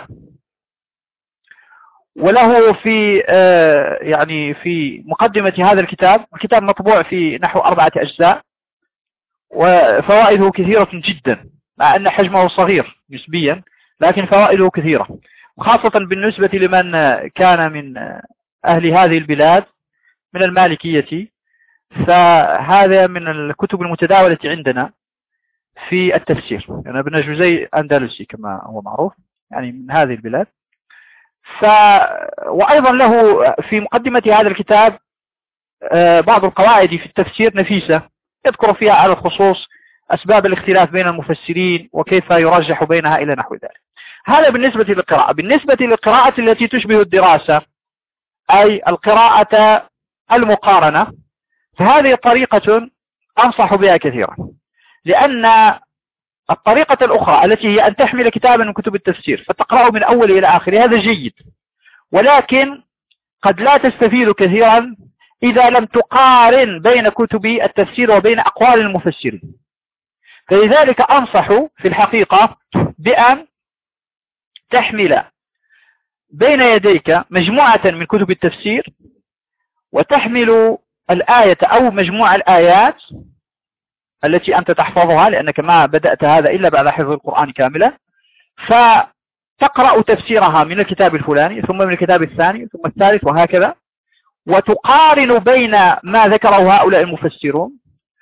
وله في يعني في مقدمة هذا الكتاب، الكتاب مطبوع في نحو أربعة أجزاء وفوائده كثيرة جدا مع أن حجمه صغير نسبيا، لكن فوائده كثيرة، وخاصة بالنسبة لمن كان من أهل هذه البلاد من المالكية، فهذا من الكتب المتداولة عندنا في التفسير. يعني ابن جزي أندلسي كما هو معروف، يعني من هذه البلاد. ف وأيضا له في مقدمة هذا الكتاب بعض القواعد في التفسير نفيسة، يذكر فيها على الخصوص أسباب الاختلاف بين المفسرين وكيف يرجح بينها إلى نحو ذلك. هذا بالنسبة للقراءة. بالنسبة للقراءة التي تشبه الدراسة أي القراءة المقارنة، فهذه طريقة أنصح بها كثيرا، لأن الطريقة الأخرى التي هي أن تحمل كتابا من كتب التفسير فتقرأه من أول إلى آخر هذا جيد، ولكن قد لا تستفيد كثيرا إذا لم تقارن بين كتب التفسير وبين أقوال المفسرين. فلذلك أنصح في الحقيقة بأن تحمل بين يديك مجموعة من كتب التفسير وتحمل الآية أو مجموعة الآيات التي أنت تحفظها، لأنك ما بدأت هذا إلا بعد حفظ القرآن كاملا، فتقرأ تفسيرها من الكتاب الفلاني ثم من الكتاب الثاني ثم الثالث وهكذا، وتقارن بين ما ذكره هؤلاء المفسرون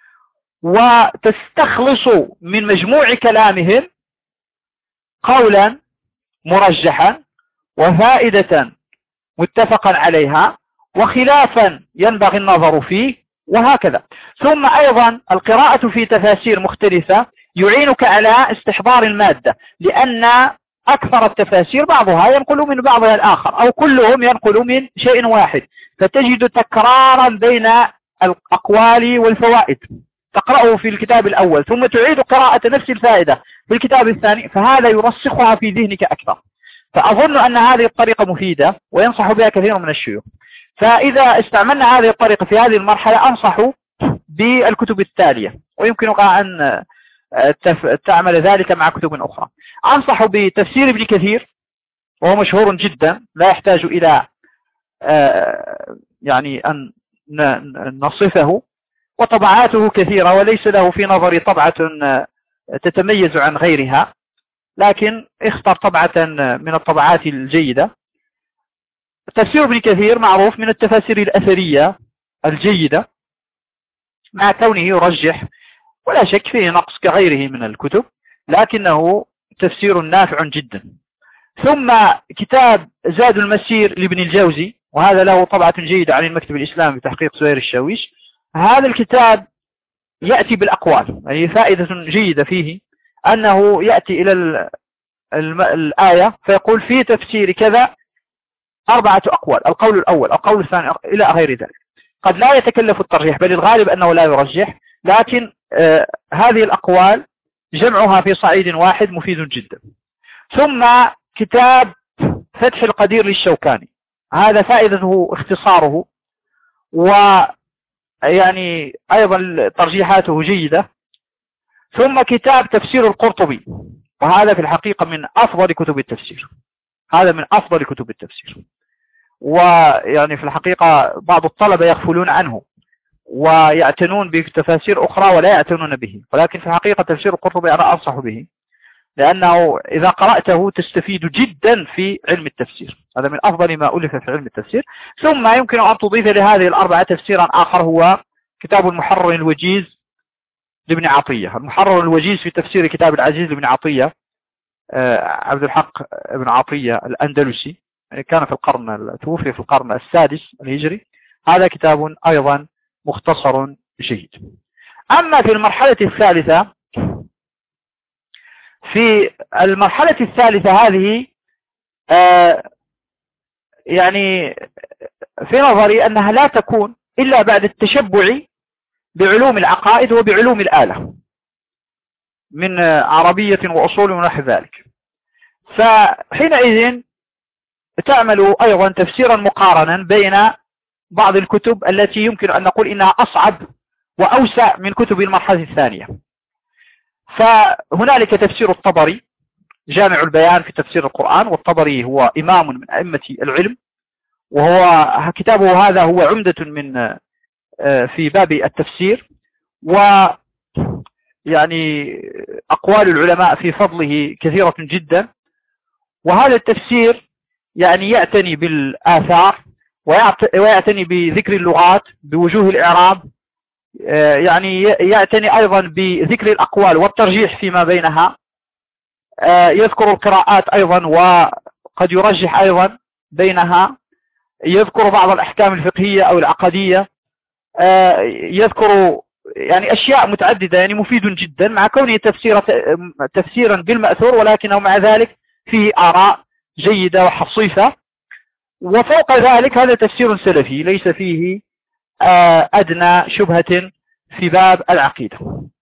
وتستخلص من مجموع كلامهم قولا مرجحا وفائدة متفقا عليها وخلافا ينبغي النظر فيه وهكذا. ثم أيضا القراءة في تفاسير مختلفة يعينك على استحضار المادة، لأن أكثر التفاسير بعضها ينقل من بعضها الآخر أو كلهم ينقل من شيء واحد، فتجد تكرارا بين الأقوال والفوائد، تقرأه في الكتاب الأول ثم تعيد قراءة نفس الفائدة في الكتاب الثاني، فهذا يرسخها في ذهنك أكثر. فأظن أن هذه الطريقة مفيدة وينصح بها كثير من الشيوخ. فإذا استعملنا هذه الطريقة في هذه المرحلة أنصح بالكتب التالية، ويمكنك أن تعمل ذلك مع كتب أخرى. أنصح بتفسير ابن كثير، وهو مشهور جدا لا يحتاج إلى يعني أن نصفه، وطبعاته كثيرة وليس له في نظري طبعة تتميز عن غيرها، لكن اختر طبعة من الطبعات الجيدة. تفسير ابن كثير معروف من التفاسير الأثرية الجيدة، مع كونه يرجح ولا شك فيه نقص كغيره من الكتب، لكنه تفسير نافع جدا. ثم كتاب زاد المسير لابن الجوزي، وهذا له طبعة جيدة عن المكتب الإسلامي بتحقيق سهير الشاويش. هذا الكتاب يأتي بالأقوال، يعني فائدة جيدة فيه أنه يأتي إلى الآية فيقول في تفسير كذا أربعة أقوال، القول الأول القول الثاني إلى غير ذلك. قد لا يتكلف الترجيح، بل الغالب أنه لا يرجح، لكن آه هذه الأقوال جمعها في صعيد واحد مفيد جدا. ثم كتاب فتح القدير للشوكاني، هذا فائدته اختصاره، ويعني أيضا ترجيحاته جيدة. ثم كتاب تفسير القرطبي، وهذا في الحقيقة من أفضل كتب التفسير، هذا من أفضل كتب التفسير، ويعني في الحقيقة بعض الطلبة يغفلون عنه ويعتنون بتفاسير أخرى ولا يعتنون به، ولكن في الحقيقة تفسير القرطبي أنا أنصح به، لأنه إذا قرأته تستفيد جدا في علم التفسير، هذا من أفضل ما ألف في علم التفسير. ثم يمكن أن تضيف لهذه الأربعة تفسيرا آخر، هو كتاب المحرر الوجيز لابن عطية. المحرر الوجيز في تفسير كتاب العزيز لابن عطية، عبد الحق ابن عطية الأندلسي، كان في القرن توفي في القرن السادس الهجري. هذا كتاب أيضا مختصر جيد. أما في المرحلة الثالثة، في المرحلة الثالثة هذه آه يعني في نظري أنها لا تكون إلا بعد التشبع بعلوم العقائد وبعلوم الآلة من عربية وأصول ونحو ذلك. فحينئذ تعمل أيضا تفسيرا مقارنا بين بعض الكتب التي يمكن أن نقول إنها أصعب وأوسع من كتب المرحلة الثانية. فهنالك تفسير الطبري، جامع البيان في تفسير القرآن، والطبري هو إمام من أئمة العلم، وهو كتابه هذا هو عمدة من في باب التفسير، ويعني أقوال العلماء في فضله كثيرة جدا. وهذا التفسير يعني يعتني بالآثار ويعتني بذكر اللغات بوجوه الإعراب، يعني يعتني أيضا بذكر الأقوال والترجيح فيما بينها، يذكر القراءات أيضا وقد يرجح أيضا بينها، يذكر بعض الأحكام الفقهية أو العقدية، يذكر يعني أشياء متعددة، يعني مفيد جدا مع كونه تفسير تفسيرا بالمأثور، ولكنه مع ذلك فيه آراء جيدة وحصيفة. وفوق ذلك هذا تفسير سلفي ليس فيه أدنى شبهة في باب العقيدة.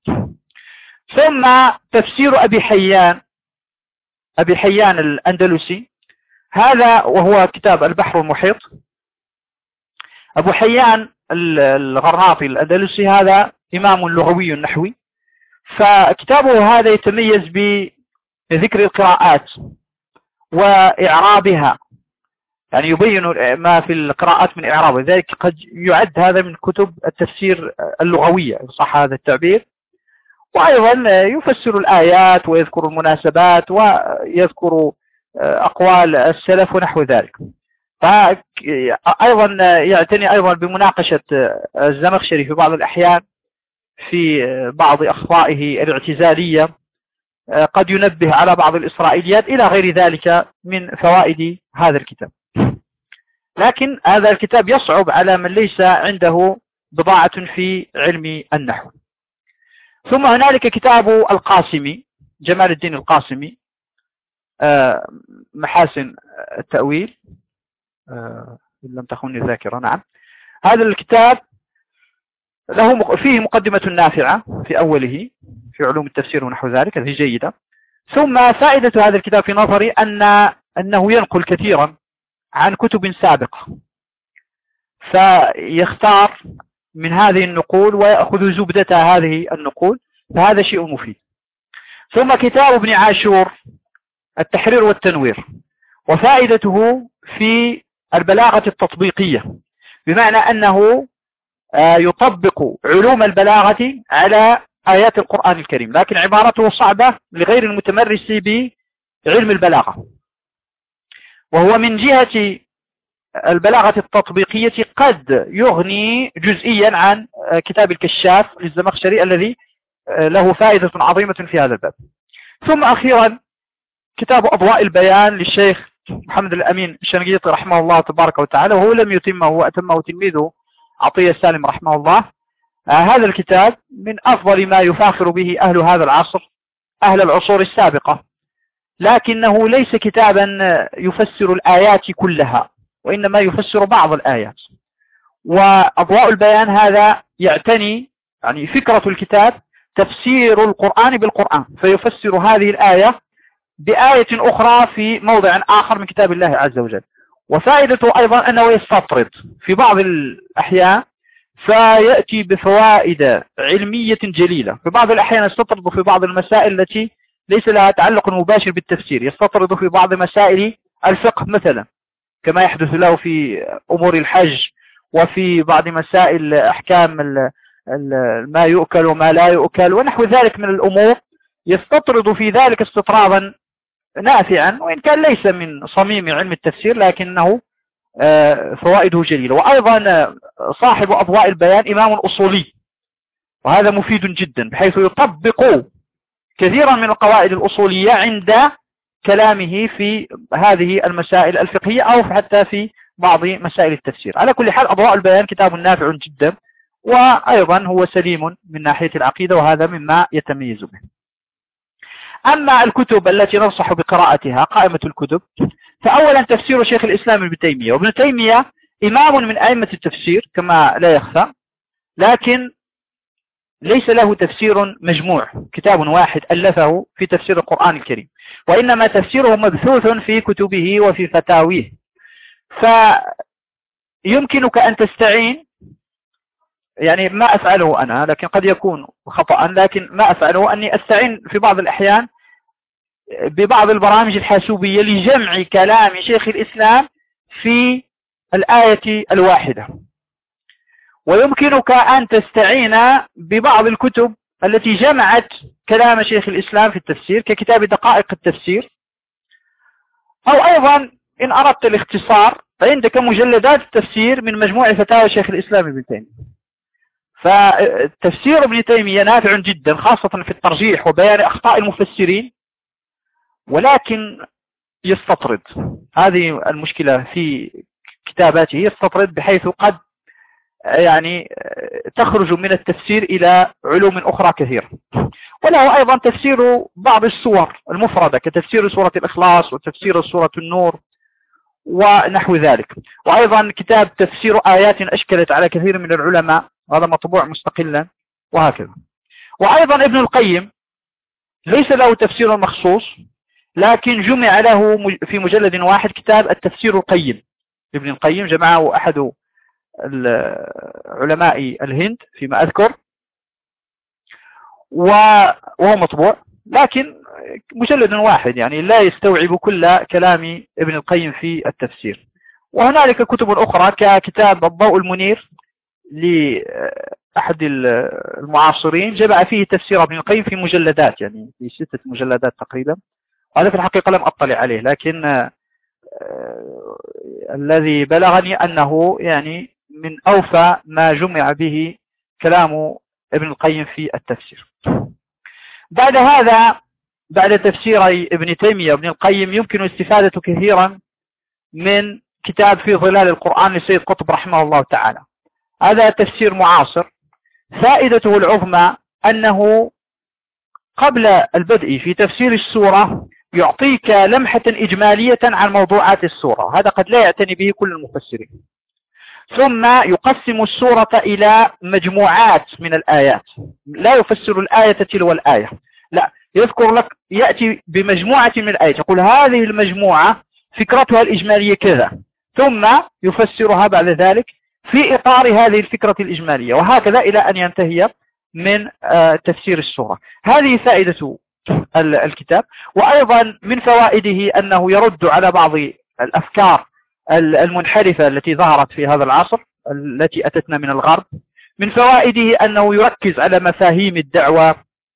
ثم تفسير أبي حيان أبي حيان الأندلسي، هذا وهو كتاب البحر المحيط. أبو حيان الغرناطي الأندلسي هذا إمام لغوي نحوي، فكتابه هذا يتميز بذكر القراءات وإعرابها، يعني يبين ما في القراءات من إعراب، لذلك قد يعد هذا من كتب التفسير اللغوية إن صح هذا التعبير. وأيضا يفسر الآيات ويذكر المناسبات ويذكر أقوال السلف ونحو ذلك. فأيضا يعتني أيضا بمناقشة الزمخشري في بعض الأحيان في بعض أخطائه الاعتزالية، قد ينبه على بعض الإسرائيليات إلى غير ذلك من فوائد هذا الكتاب. لكن هذا الكتاب يصعب على من ليس عنده بضاعة في علم النحو. ثم هنالك كتاب القاسمي، جمال الدين القاسمي، محاسن التأويل إن لم تخني الذاكرة. نعم، هذا الكتاب له فيه مقدمة نافعة في أوله في علوم التفسير ونحو ذلك، هذه جيدة. ثم فائدة هذا الكتاب في نظري أن أنه ينقل كثيرا عن كتب سابقة، فيختار من هذه النقول ويأخذ زبدة هذه النقول، فهذا شيء مفيد. ثم كتاب ابن عاشور التحرير والتنوير، وفائدته في البلاغة التطبيقية، بمعنى أنه يطبق علوم البلاغة على آيات القرآن الكريم، لكن عبارته صعبة لغير المتمرس بعلم البلاغة. وهو من جهة البلاغة التطبيقية قد يغني جزئيا عن كتاب الكشاف للزمخشري الذي له فائدة عظيمة في هذا الباب. ثم أخيرا كتاب أضواء البيان للشيخ محمد الأمين الشنقيطي رحمه الله تبارك وتعالى، وهو لم يتمه وأتمه تلميذه عطية سالم رحمه الله. آه هذا الكتاب من أفضل ما يفاخر به أهل هذا العصر، أهل العصور السابقة، لكنه ليس كتابا يفسر الآيات كلها، وإنما يفسر بعض الآيات. وأضواء البيان هذا يعتني، يعني فكرة الكتاب تفسير القرآن بالقرآن، فيفسر هذه الآية بآية أخرى في موضع آخر من كتاب الله عز وجل. وفائدته أيضا أنه يستطرد في بعض الأحيان فيأتي بفوائد علمية جليلة، في بعض الأحيان يستطرد في بعض المسائل التي ليس لها تعلق مباشر بالتفسير، يستطرد في بعض مسائل الفقه مثلا كما يحدث له في أمور الحج، وفي بعض مسائل أحكام ما يؤكل وما لا يؤكل ونحو ذلك من الأمور، يستطرد في ذلك استطرادا نافعا، وإن كان ليس من صميم علم التفسير لكنه فوائده جليلة. وأيضا صاحب أضواء البيان إمام أصولي، وهذا مفيد جدا بحيث يطبق كثيرا من القواعد الأصولية عند كلامه في هذه المسائل الفقهية أو حتى في بعض مسائل التفسير. على كل حال أضواء البيان كتاب نافع جدا، وأيضا هو سليم من ناحية العقيدة، وهذا مما يتميز به. أما الكتب التي ننصح بقراءتها قائمة الكتب، فأولا تفسير شيخ الإسلام ابن تيمية، وابن تيمية إمام من أئمة التفسير كما لا يخفى، لكن ليس له تفسير مجموع، كتاب واحد ألفه في تفسير القرآن الكريم، وإنما تفسيره مبثوث في كتبه وفي فتاويه. فيمكنك أن تستعين، يعني ما أفعله أنا لكن قد يكون خطأ، لكن ما أفعله أني أستعين في بعض الأحيان ببعض البرامج الحاسوبية لجمع كلام شيخ الإسلام في الآية الواحدة. ويمكنك أن تستعين ببعض الكتب التي جمعت كلام شيخ الإسلام في التفسير ككتاب دقائق التفسير، أو أيضا إن أردت الاختصار فعندك مجلدات التفسير من مجموع فتاوى شيخ الإسلام ابن تيمية. فتفسير ابن تيمية نافع جدا، خاصة في الترجيح وبيان أخطاء المفسرين، ولكن يستطرد، هذه المشكلة في كتاباته، يستطرد بحيث قد يعني تخرج من التفسير إلى علوم أخرى كثيرة. وله أيضا تفسير بعض السور المفردة كتفسير سورة الإخلاص وتفسير سورة النور ونحو ذلك. وأيضا كتاب تفسير آيات أشكلت على كثير من العلماء، هذا مطبوع مستقلا، وهكذا. وأيضا ابن القيم ليس له تفسير مخصوص، لكن جمع له في مجلد واحد كتاب التفسير القيم. ابن القيم جمعه أحد علماء الهند فيما أذكر، وهو مطبوع، لكن مجلد واحد يعني لا يستوعب كل كلام ابن القيم في التفسير. وهنالك كتب أخرى ككتاب الضوء المنير لأحد المعاصرين، جمع فيه تفسير ابن القيم في مجلدات، يعني في ستة مجلدات تقريبا. هذا في الحقيقة لم أطلع عليه، لكن آه الذي بلغني أنه يعني من أوفى ما جمع به كلام ابن القيم في التفسير. بعد هذا، بعد تفسير ابن تيمية وابن القيم، يمكن استفادة كثيرا من كتاب في ظلال القرآن لسيد قطب رحمه الله تعالى. هذا تفسير معاصر، فائدته العظمى أنه قبل البدء في تفسير السورة يعطيك لمحة إجمالية عن موضوعات السورة، هذا قد لا يعتني به كل المفسرين. ثم يقسم السورة إلى مجموعات من الآيات، لا يفسر الآية تلو الآية، لا، يذكر لك، يأتي بمجموعة من الآيات، يقول هذه المجموعة فكرتها الإجمالية كذا، ثم يفسرها بعد ذلك في إطار هذه الفكرة الإجمالية، وهكذا إلى أن ينتهي من تفسير السورة. هذه فائدة الكتاب. وأيضا من فوائده أنه يرد على بعض الأفكار المنحرفة التي ظهرت في هذا العصر التي أتتنا من الغرب. من فوائده أنه يركز على مفاهيم الدعوة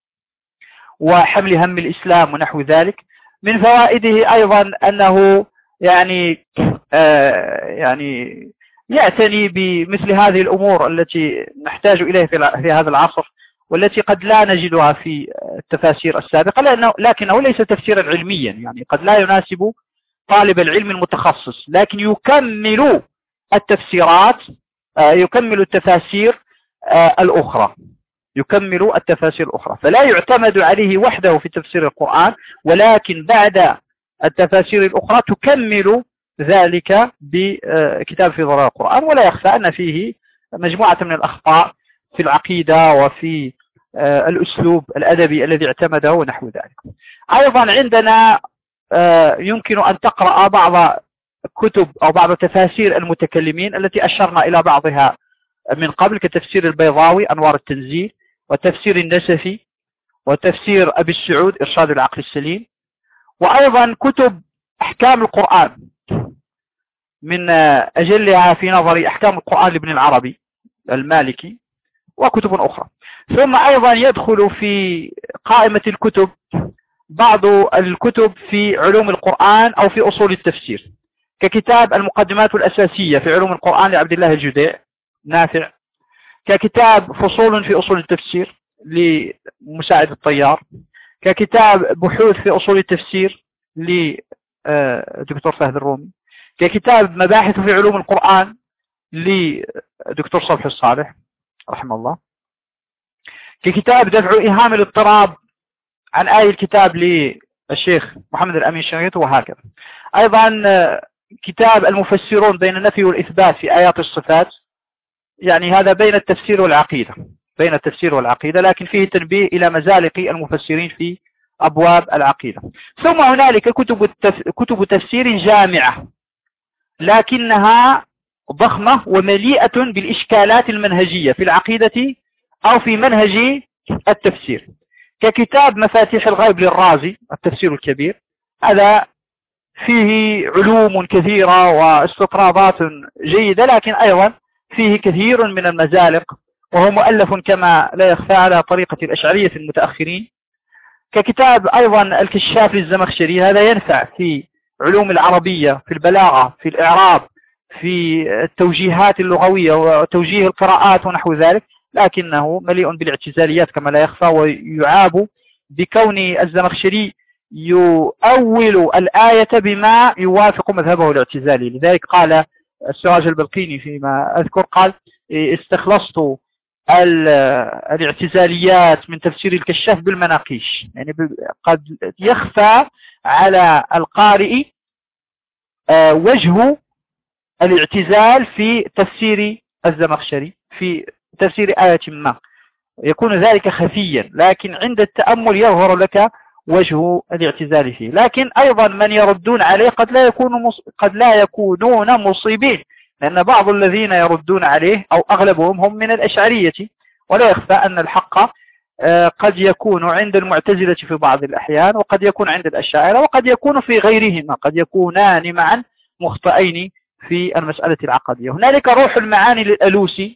وحمل هم الإسلام ونحو ذلك. من فوائده أيضا أنه يعني آه يعني يعتني بمثل هذه الأمور التي نحتاج إليها في هذا العصر، والتي قد لا نجدها في التفاسير السابقة، لأنه لكنه ليس تفسيرا علميا، يعني قد لا يناسب طالب العلم المتخصص، لكن يكمل التفسيرات يكمل التفاسير الأخرى يكمل التفاسير الأخرى فلا يعتمد عليه وحده في تفسير القرآن، ولكن بعد التفاسير الأخرى تكمل ذلك بكتاب في ضلال القرآن. ولا يخفى أن فيه مجموعة من الأخطاء في العقيدة وفي الأسلوب الأدبي الذي اعتمده ونحو ذلك. أيضا عندنا يمكن أن تقرأ بعض كتب أو بعض تفاسير المتكلمين التي أشرنا إلى بعضها من قبل، كتفسير البيضاوي أنوار التنزيل، وتفسير النسفي، وتفسير أبي السعود إرشاد العقل السليم، وأيضا كتب أحكام القرآن، من أجلها في نظري أحكام القرآن لابن العربي المالكي، وكتب أخرى. ثم أيضا يدخل في قائمة الكتب بعض الكتب في علوم القرآن أو في أصول التفسير، ككتاب المقدمات الأساسية في علوم القرآن لعبد الله الجديع نافع، ككتاب فصول في أصول التفسير لمساعد الطيار، ككتاب بحوث في أصول التفسير لدكتور فهد الرومي، ككتاب مباحث في علوم القرآن لدكتور صبحي الصالح رحمه الله، ككتاب دفع إيهام الاضطراب عن آي الكتاب للشيخ محمد الأمين الشنقيطي، وهكذا. أيضا كتاب المفسرون بين النفي والإثبات في آيات الصفات، يعني هذا بين التفسير والعقيدة بين التفسير والعقيدة لكن فيه تنبيه إلى مزالق المفسرين في أبواب العقيدة. ثم هنالك كتب التف... كتب تفسير جامعة، لكنها ضخمة ومليئة بالإشكالات المنهجية في العقيدة أو في منهج التفسير، ككتاب مفاتيح الغيب للرازي التفسير الكبير، هذا فيه علوم كثيرة واستطرادات جيدة، لكن أيضا فيه كثير من المزالق، وهو مؤلف كما لا يخفى على طريقة الأشعرية المتأخرين. ككتاب أيضا الكشاف للزمخشري، هذا ينفع في علوم العربية، في البلاغة، في الإعراب، في التوجيهات اللغوية وتوجيه القراءات ونحو ذلك، لكنه مليء بالاعتزاليات كما لا يخفى، ويعاب بكون الزمخشري يؤول الآية بما يوافق مذهبه الاعتزالي. لذلك قال السراج البلقيني فيما أذكر، قال استخلصت الاعتزاليات من تفسير الكشاف بالمناقيش، يعني قد يخفى على القارئ وجه الاعتزال في تفسير الزمخشري في تفسير آية ما، يكون ذلك خفيا، لكن عند التأمل يظهر لك وجه الاعتزال فيه. لكن أيضا من يردون عليه قد لا يكونوا مص... قد لا يكونون مصيبين، لأن بعض الذين يردون عليه أو أغلبهم هم من الأشعرية، ولا يخفى أن الحق قد يكون عند المعتزلة في بعض الأحيان، وقد يكون عند الأشاعرة، وقد يكون في غيرهما، قد يكونان معا مخطئين في المسألة العقدية. هنالك روح المعاني للألوسي،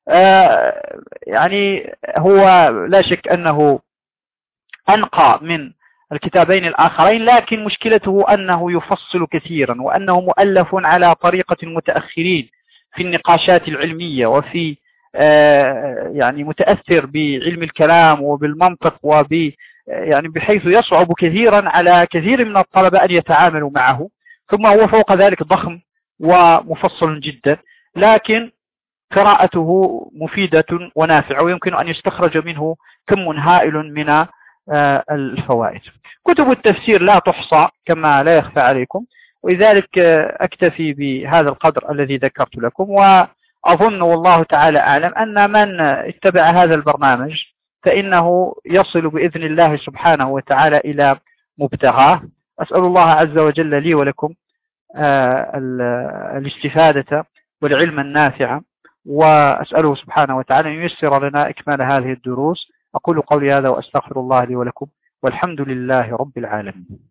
يعني هو لا شك أنه أنقى من الكتابين الآخرين، لكن مشكلته أنه يفصل كثيرا، وأنه مؤلف على طريقة المتأخرين في النقاشات العلمية، وفي يعني متأثر بعلم الكلام وبالمنطق، وب يعني بحيث يصعب كثيرا على كثير من الطلبة أن يتعاملوا معه. ثم هو فوق ذلك ضخم ومفصل جدا، لكن قراءته مفيدة ونافعة، ويمكن أن يستخرج منه كم هائل من الفوائد. كتب التفسير لا تحصى كما لا يخفى عليكم، ولذلك أكتفي بهذا القدر الذي ذكرت لكم، وأظن والله تعالى أعلم أن من اتبع هذا البرنامج فإنه يصل بإذن الله سبحانه وتعالى إلى مبتغاه. أسأل الله عز وجل لي ولكم الاستفادة والعلم النافع، وأسأله سبحانه وتعالى أن ييسر لنا إكمال هذه الدروس. أقول قولي هذا وأستغفر الله لي ولكم، والحمد لله رب العالمين.